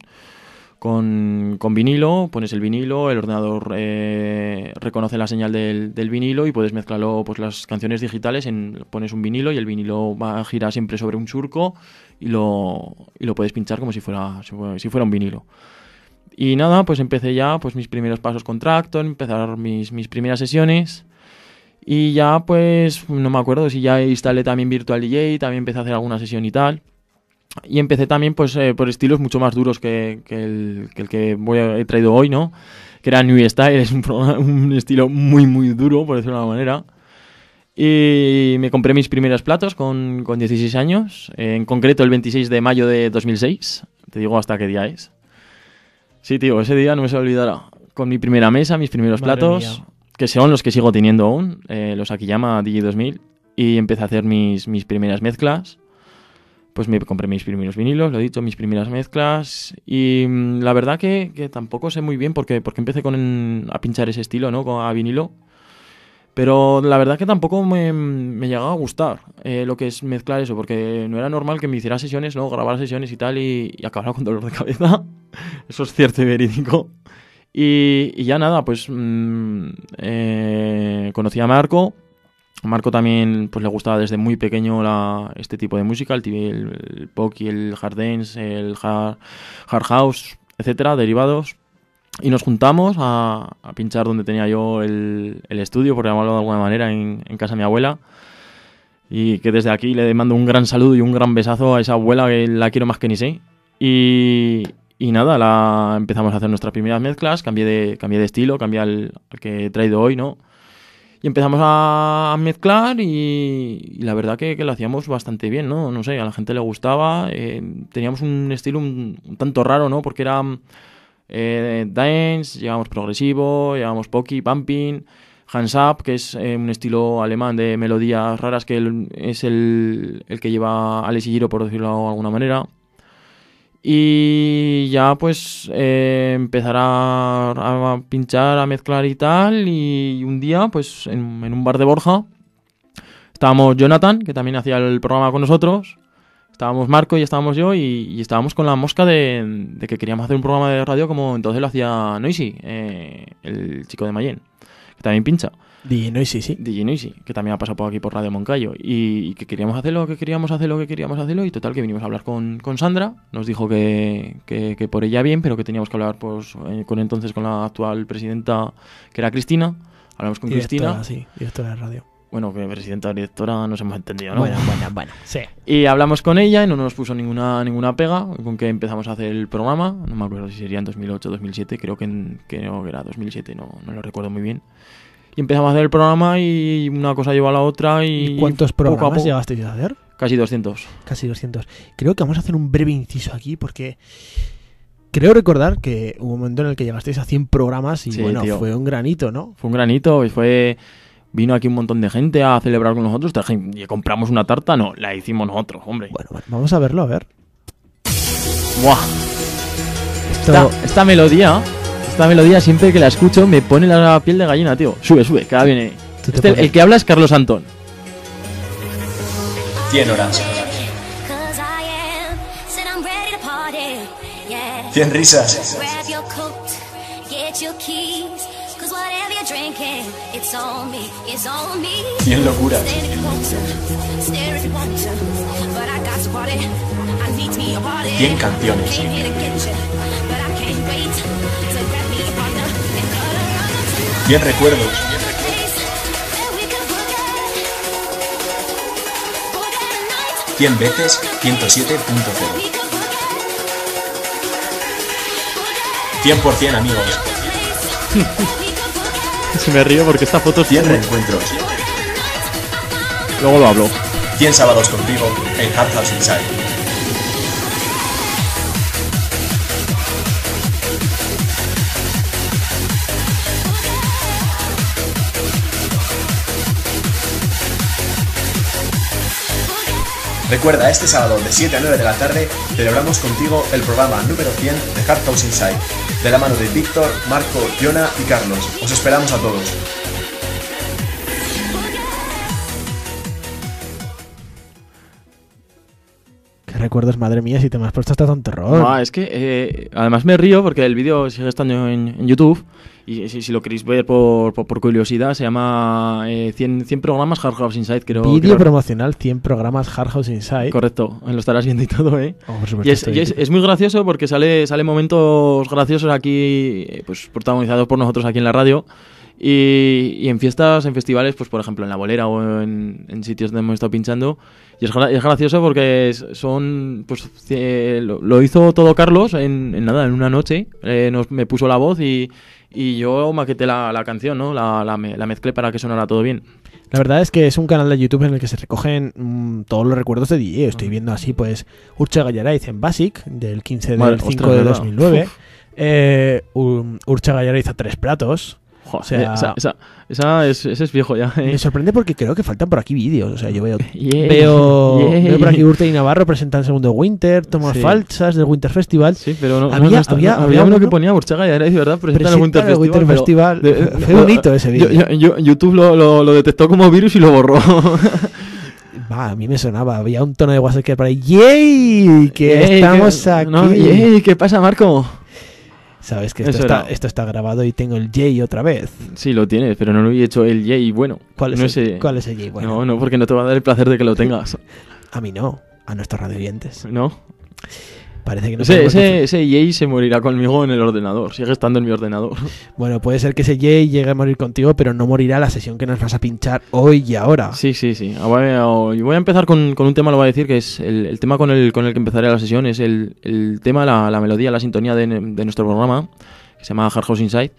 vinilo, pones el vinilo, el ordenador reconoce la señal del vinilo y puedes mezclarlo, pues las canciones digitales, pones un vinilo y el vinilo va a girar siempre sobre un surco y lo puedes pinchar como si fuera un vinilo. Y nada, pues empecé ya pues mis primeros pasos con Tractor, empezar mis primeras sesiones. Y ya pues no me acuerdo si ya instalé también Virtual DJ, también empecé a hacer alguna sesión y tal. Y empecé también pues por estilos mucho más duros que el que he traído hoy, ¿no? Que era New Style, es un estilo muy muy duro, por decirlo de alguna manera. Y me compré mis primeros platos con 16 años, en concreto el 26 de mayo de 2006. Te digo hasta qué día es. Sí, tío, ese día no me se olvidará. Con mi primera mesa, mis primeros platos, que son los que sigo teniendo aún, los Akiyama DJ2000, y empecé a hacer mis primeras mezclas. Pues me compré mis primeros vinilos, lo he dicho, mis primeras mezclas, y la verdad que tampoco sé muy bien por qué empecé a pinchar ese estilo, ¿no? A vinilo. Pero la verdad que tampoco me llegaba a gustar lo que es mezclar eso, porque no era normal que me hiciera sesiones, ¿no? Grabar sesiones y tal, y acabara con dolor de cabeza. Eso es cierto y verídico. Y ya nada, pues conocí a Marco. A Marco también pues le gustaba desde muy pequeño este tipo de música, el Poki, el hard dance, el hard house, etcétera, derivados. Y nos juntamos a pinchar donde tenía yo el estudio, por llamarlo de alguna manera, en casa de mi abuela. Y que desde aquí le mando un gran saludo y un gran besazo a esa abuela, que la quiero más que ni sé. Y nada, empezamos a hacer nuestras primeras mezclas, cambié de estilo, cambié al que he traído hoy, ¿no? Y empezamos a mezclar y la verdad que lo hacíamos bastante bien, ¿no? No sé, a la gente le gustaba. Teníamos un estilo un tanto raro, ¿no? Porque era dance, llevábamos progresivo, llevábamos poki, pumping, hands up, que es un estilo alemán de melodías raras, que es el que lleva Alex y Giro, por decirlo de alguna manera. Y ya pues empezar a pinchar, a mezclar y tal. Y un día pues en un bar de Borja estábamos Jonathan, que también hacía el programa con nosotros, estábamos Marco y estábamos yo, y estábamos con la mosca de que queríamos hacer un programa de radio como entonces lo hacía Noisy, el chico de Mayén, que también pincha. DJ Noisy, sí. DJ Noisy, que también ha pasado por aquí por Radio Moncayo. Y que queríamos hacerlo, y total que vinimos a hablar con Sandra. Nos dijo que por ella bien, pero que teníamos que hablar pues con la actual presidenta, que era Cristina. Hablamos con Cristina. Sí, directora de radio. Bueno, que presidenta o directora nos hemos entendido, ¿no? Bueno, sí. Y hablamos con ella y no nos puso ninguna pega, con que empezamos a hacer el programa. No me acuerdo si sería en 2008 o 2007, creo que era 2007, no lo recuerdo muy bien. Y empezamos a hacer el programa y una cosa llevó a la otra. ¿Y cuántos programas llegasteis a hacer? Casi 200. Casi 200. Creo que vamos a hacer un breve inciso aquí porque creo recordar que hubo un momento en el que llegasteis a 100 programas y sí, bueno, tío, fue un granito, ¿no? Fue un granito y vino aquí un montón de gente a celebrar con nosotros. Y compramos una tarta, no, la hicimos nosotros, hombre. Bueno, vamos a verlo, a ver. ¡Buah! Esta melodía siempre que la escucho me pone la piel de gallina, tío. Sube, que ahora viene. El que habla es Carlos Antón. 100 horas. 100 risas. Grab your coat, get your keys, 'cause whatever you're drinking, it's on me, it's on me. 100 locuras. Stand if you want to, stare if you want to, but I got to party, I need me a party. 100 canciones. Came here to get you, but I can't wait to grab me a partner and cut around tonight. 100 recuerdos. 100 veces 107.0. 100% amigos. Se me río porque esta foto es 100 reencuentros. Luego lo hablo. 100 sábados contigo en Hard House Inside. Recuerda, este sábado de 7 a 9 de la tarde celebramos contigo el programa número 100 de Hard House Inside, de la mano de Víctor, Marco, Jonah y Carlos. Os esperamos a todos. ¿Qué recuerdos, madre mía, si te me has puesto hasta tan terror? No, es que además me río porque el vídeo sigue estando en YouTube. Y si lo queréis ver por curiosidad, se llama 100 programas Hard House Inside. Vídeo promocional, 100 programas Hard House Inside. Correcto, lo estarás viendo y todo, ¿eh? Oh, por supuesto, y es muy gracioso porque sale momentos graciosos aquí, pues protagonizados por nosotros aquí en la radio. Y en fiestas, en festivales, pues por ejemplo en La Bolera o en sitios donde hemos estado pinchando. Y es gracioso porque son, pues lo hizo todo Carlos en una noche. Me puso la voz y yo maqueté la canción, ¿no? La mezclé para que sonara todo bien. La verdad es que es un canal de YouTube en el que se recogen todos los recuerdos de DJ. Estoy viendo así, pues, Urchaga Yaraiz en Basic, del 15 del 5 de 2009. Urchaga Yaraiz a 3 platos. O sea, ese es viejo ya. Me sorprende porque creo que faltan por aquí vídeos. O sea, yo veo por aquí Urte y Navarro presentan el segundo Winter, tomas falsas del Winter Festival. Sí, pero no había uno que ponía Urchaga Yaraiz, ¿verdad? Presentan el Winter Festival. Fue bonito ese vídeo. YouTube lo detectó como virus y lo borró. A mí me sonaba, había un tono de WhatsApp que para ahí, ¡yay! Que estamos aquí. No, ¡yay! ¿Qué pasa, Marco? Sabes que esto está grabado y tengo el J otra vez. Sí, lo tienes, pero no lo he hecho el J bueno. ¿Cuál es el J bueno? No, porque no te va a dar el placer de que lo tengas. A mí no, a nuestros radioyentes. ¿No? Parece que no. Ese J se morirá conmigo en el ordenador, sigue estando en mi ordenador. Bueno, puede ser que ese J llegue a morir contigo, pero no morirá la sesión que nos vas a pinchar hoy y ahora. Sí. Voy a empezar con un tema, lo voy a decir, que es el tema con el que empezaré la sesión, es el tema, la melodía, la sintonía de nuestro programa, que se llama Hard House Inside.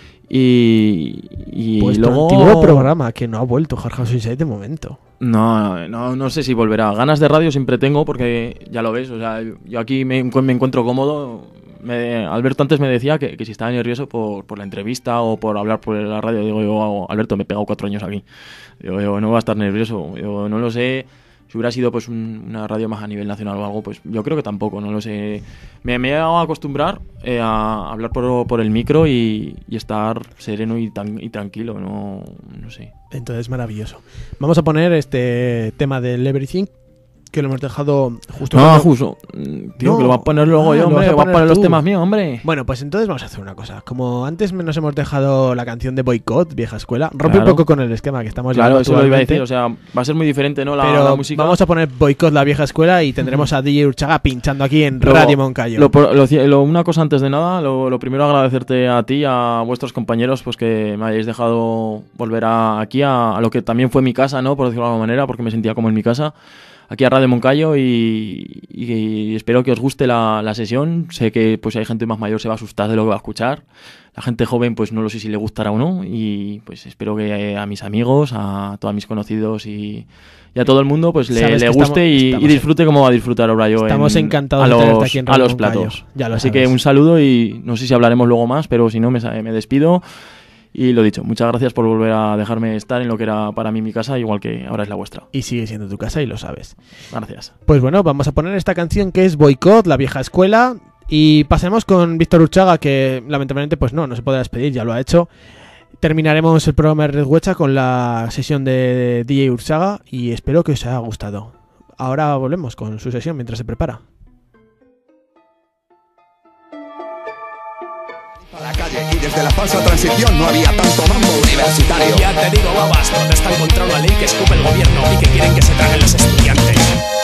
Y pues luego... antiguo programa, que no ha vuelto Hard House Inside de momento. No sé si volverá. Ganas de radio siempre tengo porque ya lo ves, o sea, yo aquí me encuentro cómodo. Alberto antes me decía que si estaba nervioso por la entrevista o por hablar por la radio. Digo yo, Alberto, me he pegado 4 años aquí. Digo yo, no voy a estar nervioso. Yo no lo sé. Si hubiera sido pues una radio más a nivel nacional o algo, pues yo creo que tampoco, no lo sé. Me he llegado a acostumbrar a hablar por el micro y estar sereno y tranquilo, no sé. Entonces, maravilloso. Vamos a poner este tema del Everything, que lo hemos dejado justo... justo. Tío, que lo va a poner luego yo, hombre. Va a poner los temas míos, hombre. Bueno, pues entonces vamos a hacer una cosa. Como antes nos hemos dejado la canción de Boycott, Vieja Escuela, rompe un poco con el esquema que estamos llevando. Claro, eso lo iba a decir. O sea, va a ser muy diferente, ¿no? La música. Vamos a poner Boycott, la Vieja Escuela, y tendremos a DJ Urchaga pinchando aquí en Radio Moncayo. Una cosa antes de nada, lo primero agradecerte a ti, a vuestros compañeros, pues que me hayáis dejado volver aquí a lo que también fue mi casa, ¿no? Por decirlo de alguna manera, porque me sentía como en mi casa. Aquí a Radio Moncayo y espero que os guste la sesión. Sé que pues hay gente más mayor se va a asustar de lo que va a escuchar. La gente joven pues no lo sé si le gustará o no. Y pues espero que a mis amigos, a todos mis conocidos y a todo el mundo pues le guste y disfrute como va a disfrutar ahora yo. Estamos encantados de tenerte aquí en Radio los Moncayo. platos. Ya lo Así sabes. que un saludo y no sé si hablaremos luego más, pero si no me despido. Y lo dicho, muchas gracias por volver a dejarme estar en lo que era para mí mi casa, igual que ahora es la vuestra. Y sigue siendo tu casa y lo sabes. Gracias. Pues bueno, vamos a poner esta canción que es Boycott, la Vieja Escuela. Y pasemos con Víctor Urchaga, que lamentablemente pues no se puede despedir, ya lo ha hecho. Terminaremos el programa de Red Huecha con la sesión de DJ Urchaga y espero que os haya gustado. Ahora volvemos con su sesión mientras se prepara. Y desde la falsa transición no había tanto mambo universitario. Ya te digo, babas, protestan contra una ley que escupe el gobierno y que quieren que se traguen los estudiantes.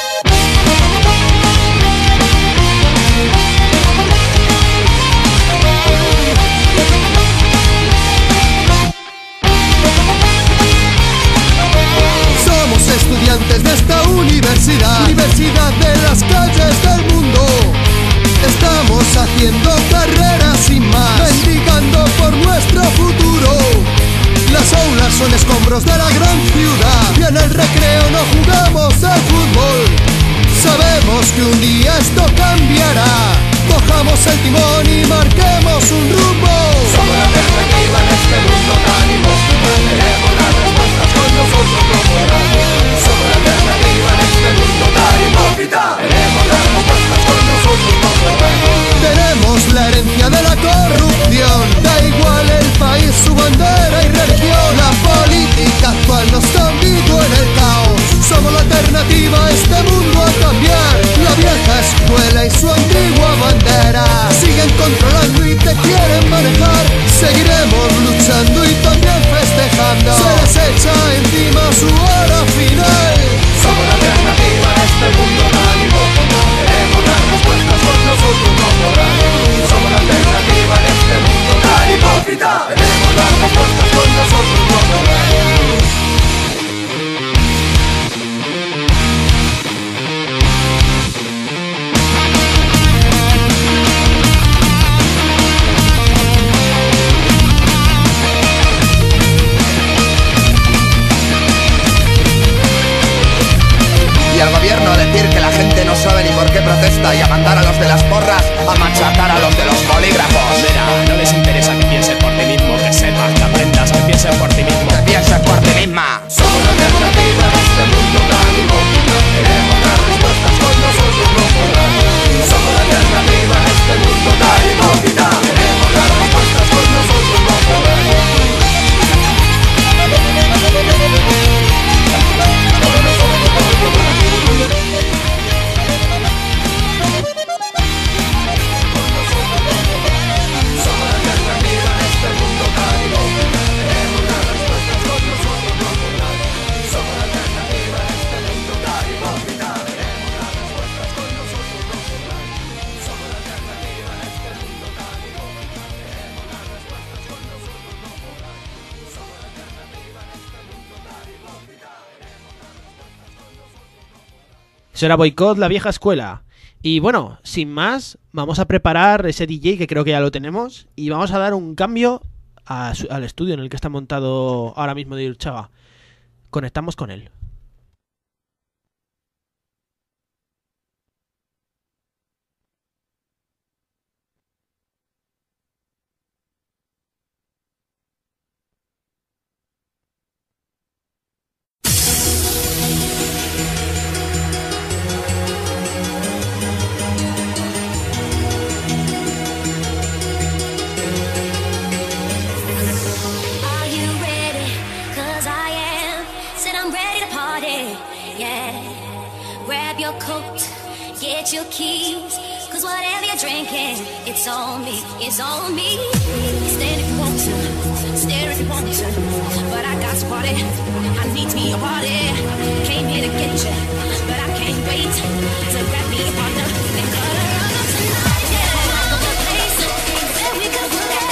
Somos estudiantes de esta universidad, universidad de las calles del mundo. Estamos haciendo carreras sin más, mendigando por nuestro futuro. Las aulas son escombros de la gran ciudad y en el recreo no jugamos al fútbol. Sabemos que un día esto cambiará. Cojamos el timón y marquemos un rumbo. Somos la alternativa en este mundo tan imposible. Queremos las respuestas con nosotros no podrán. Somos la alternativa en este mundo tan hipócrita. Queremos las respuestas con nosotros no podrán. Tenemos la herencia de la corrupción. Da igual el país, su bandera y religión. La política actual nos convirtió en el caos. Somos la alternativa a este mundo a cambiar. La vieja escuela y su antigua bandera siguen controlando y te quieren manejar. Seguiremos luchando y también festejando. Se les echa encima su hora final. Somos la alternativa a este mundo tan hipócrita. Queremos las respuestas con nosotros no podrán. Somos la alternativa en este mundo tan hipócrita. Queremos las respuestas con nosotros no podrán. Y al gobierno decir que la gente no sabe ni por qué protesta y a mandar a los de las porras a machacar a los de los polígrafos. Mira, no les interesa que pienses por ti mismo, que sepas, que aprendas, que pienses por ti mismo. Que pienses por ti misma. Somos la alternativa en este mundo tan hipócrita. Queremos las respuestas con nosotros no podrán. Somos la alternativa en este mundo tan hipócrita. Queremos las respuestas con nosotros no podrán. Será Boicot, la vieja escuela. Y bueno, sin más, vamos a preparar ese DJ que creo que ya lo tenemos y vamos a dar un cambio al estudio en el que está montado ahora mismo de Urchaga. Conectamos con él. Get your keys, cause whatever you're drinking, it's on me, it's on me. Stand if you want to, stare if you want to, but I got to party, I need me a party. Came here to get you, but I can't wait to grab me a partner and color up tonight. Yeah, I'm the place that we could put at.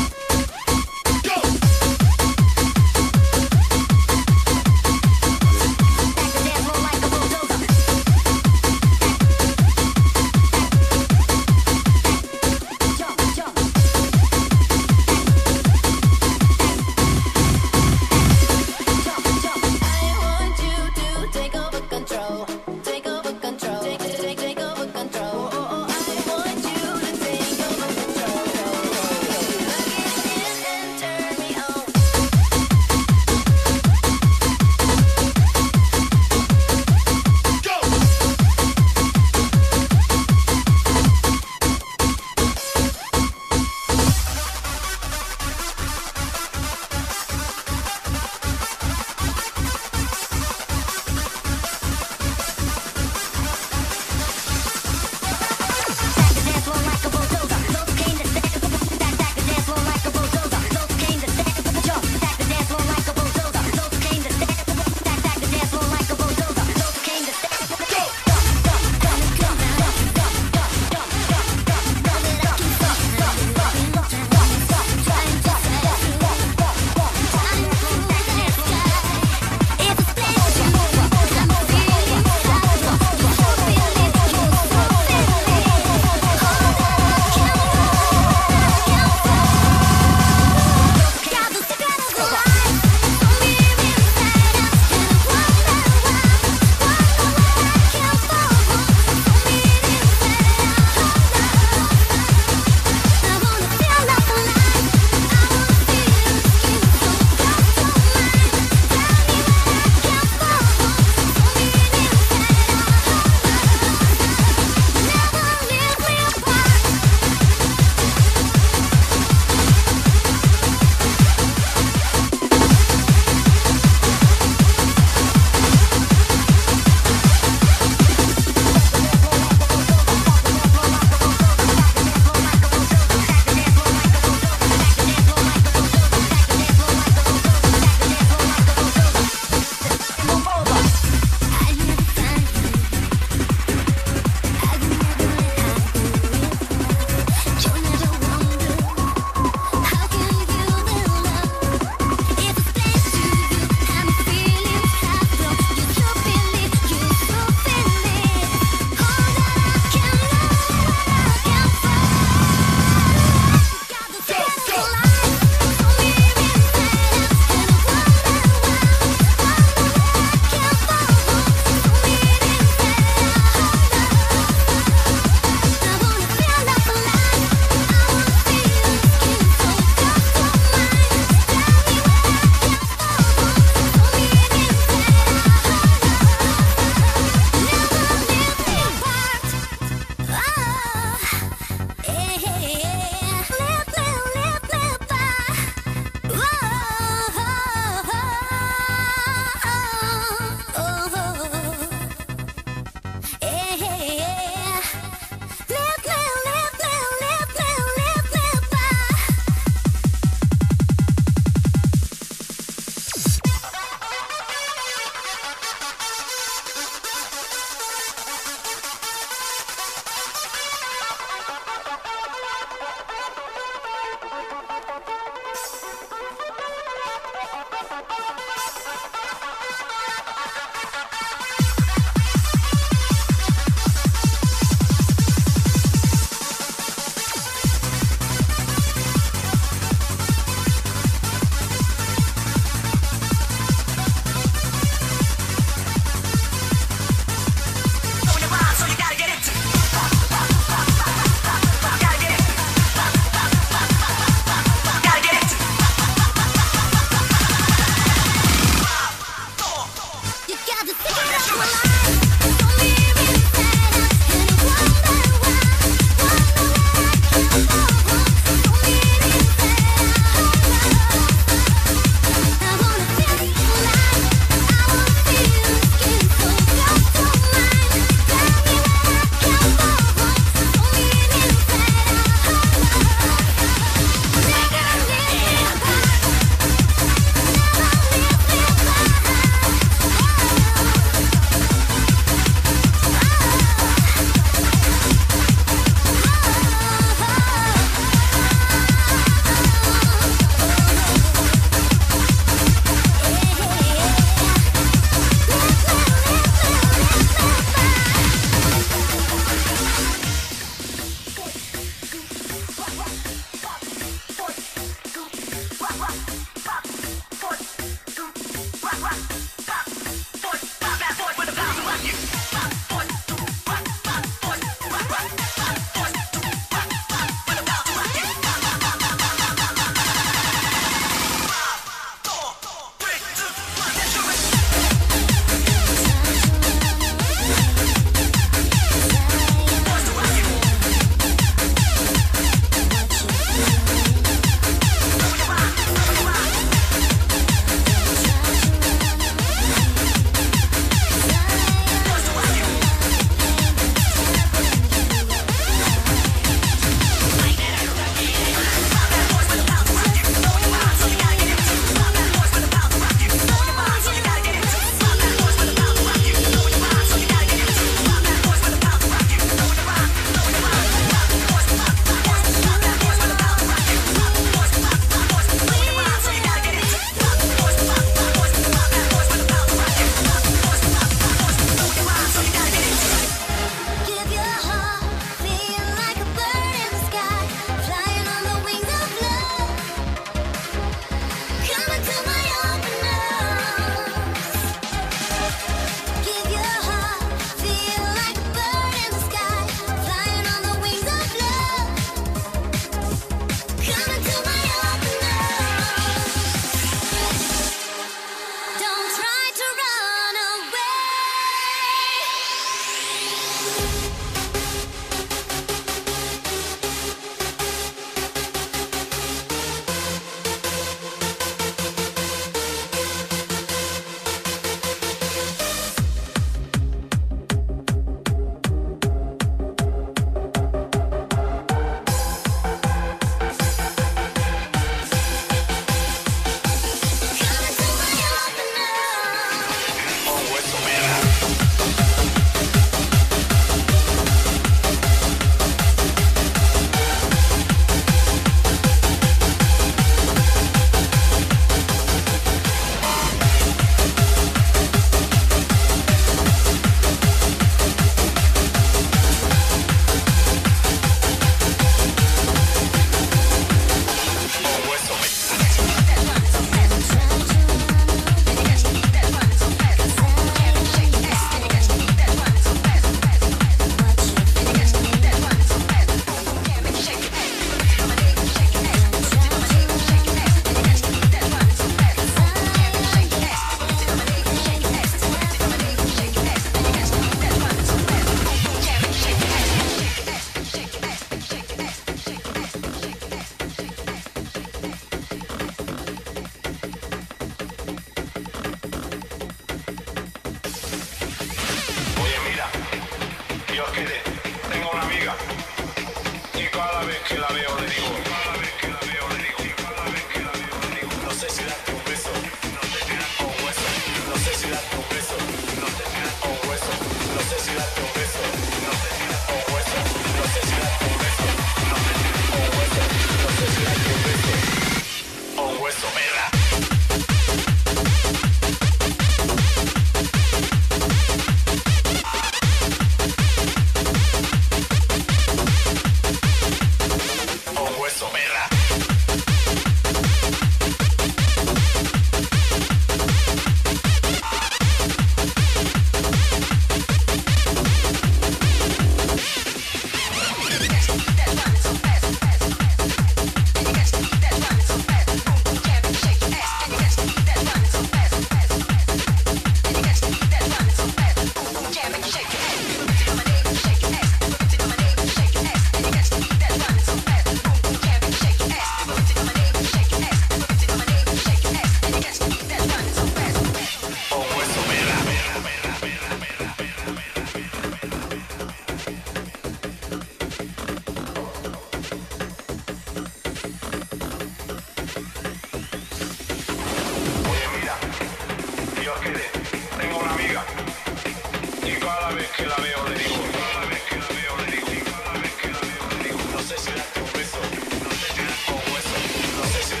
No sé si darte un beso, no sé si darte un beso, no sé si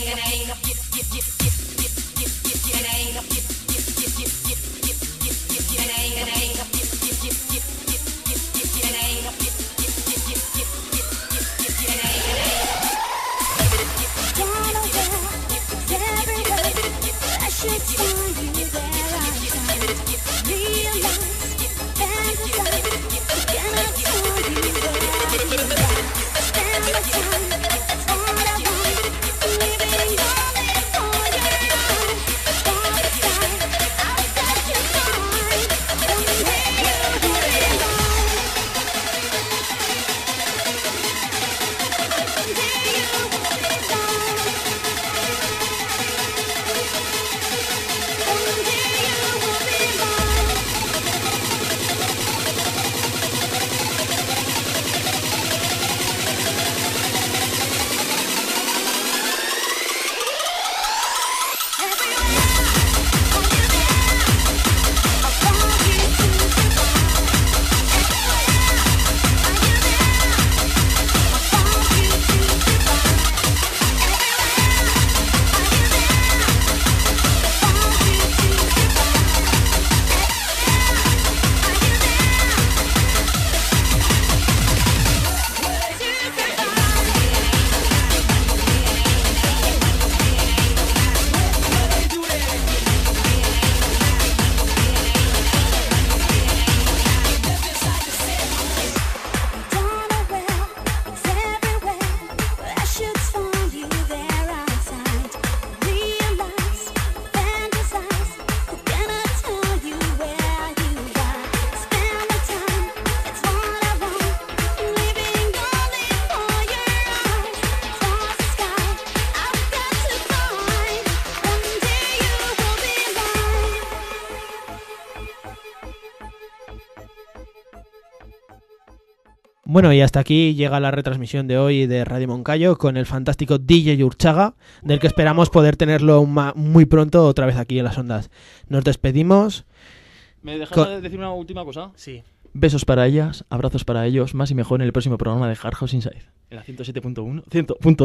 Bueno, y hasta aquí llega la retransmisión de hoy de Radio Moncayo con el fantástico DJ Urchaga, del que esperamos poder tenerlo muy pronto otra vez aquí en las ondas. Nos despedimos. ¿Me dejas decir una última cosa? Sí. Besos para ellas, abrazos para ellos, más y mejor en el próximo programa de Hard House Inside, en la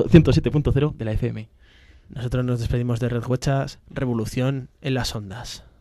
107.0 de la FM. Nosotros nos despedimos de Red Huechas, revolución en las ondas.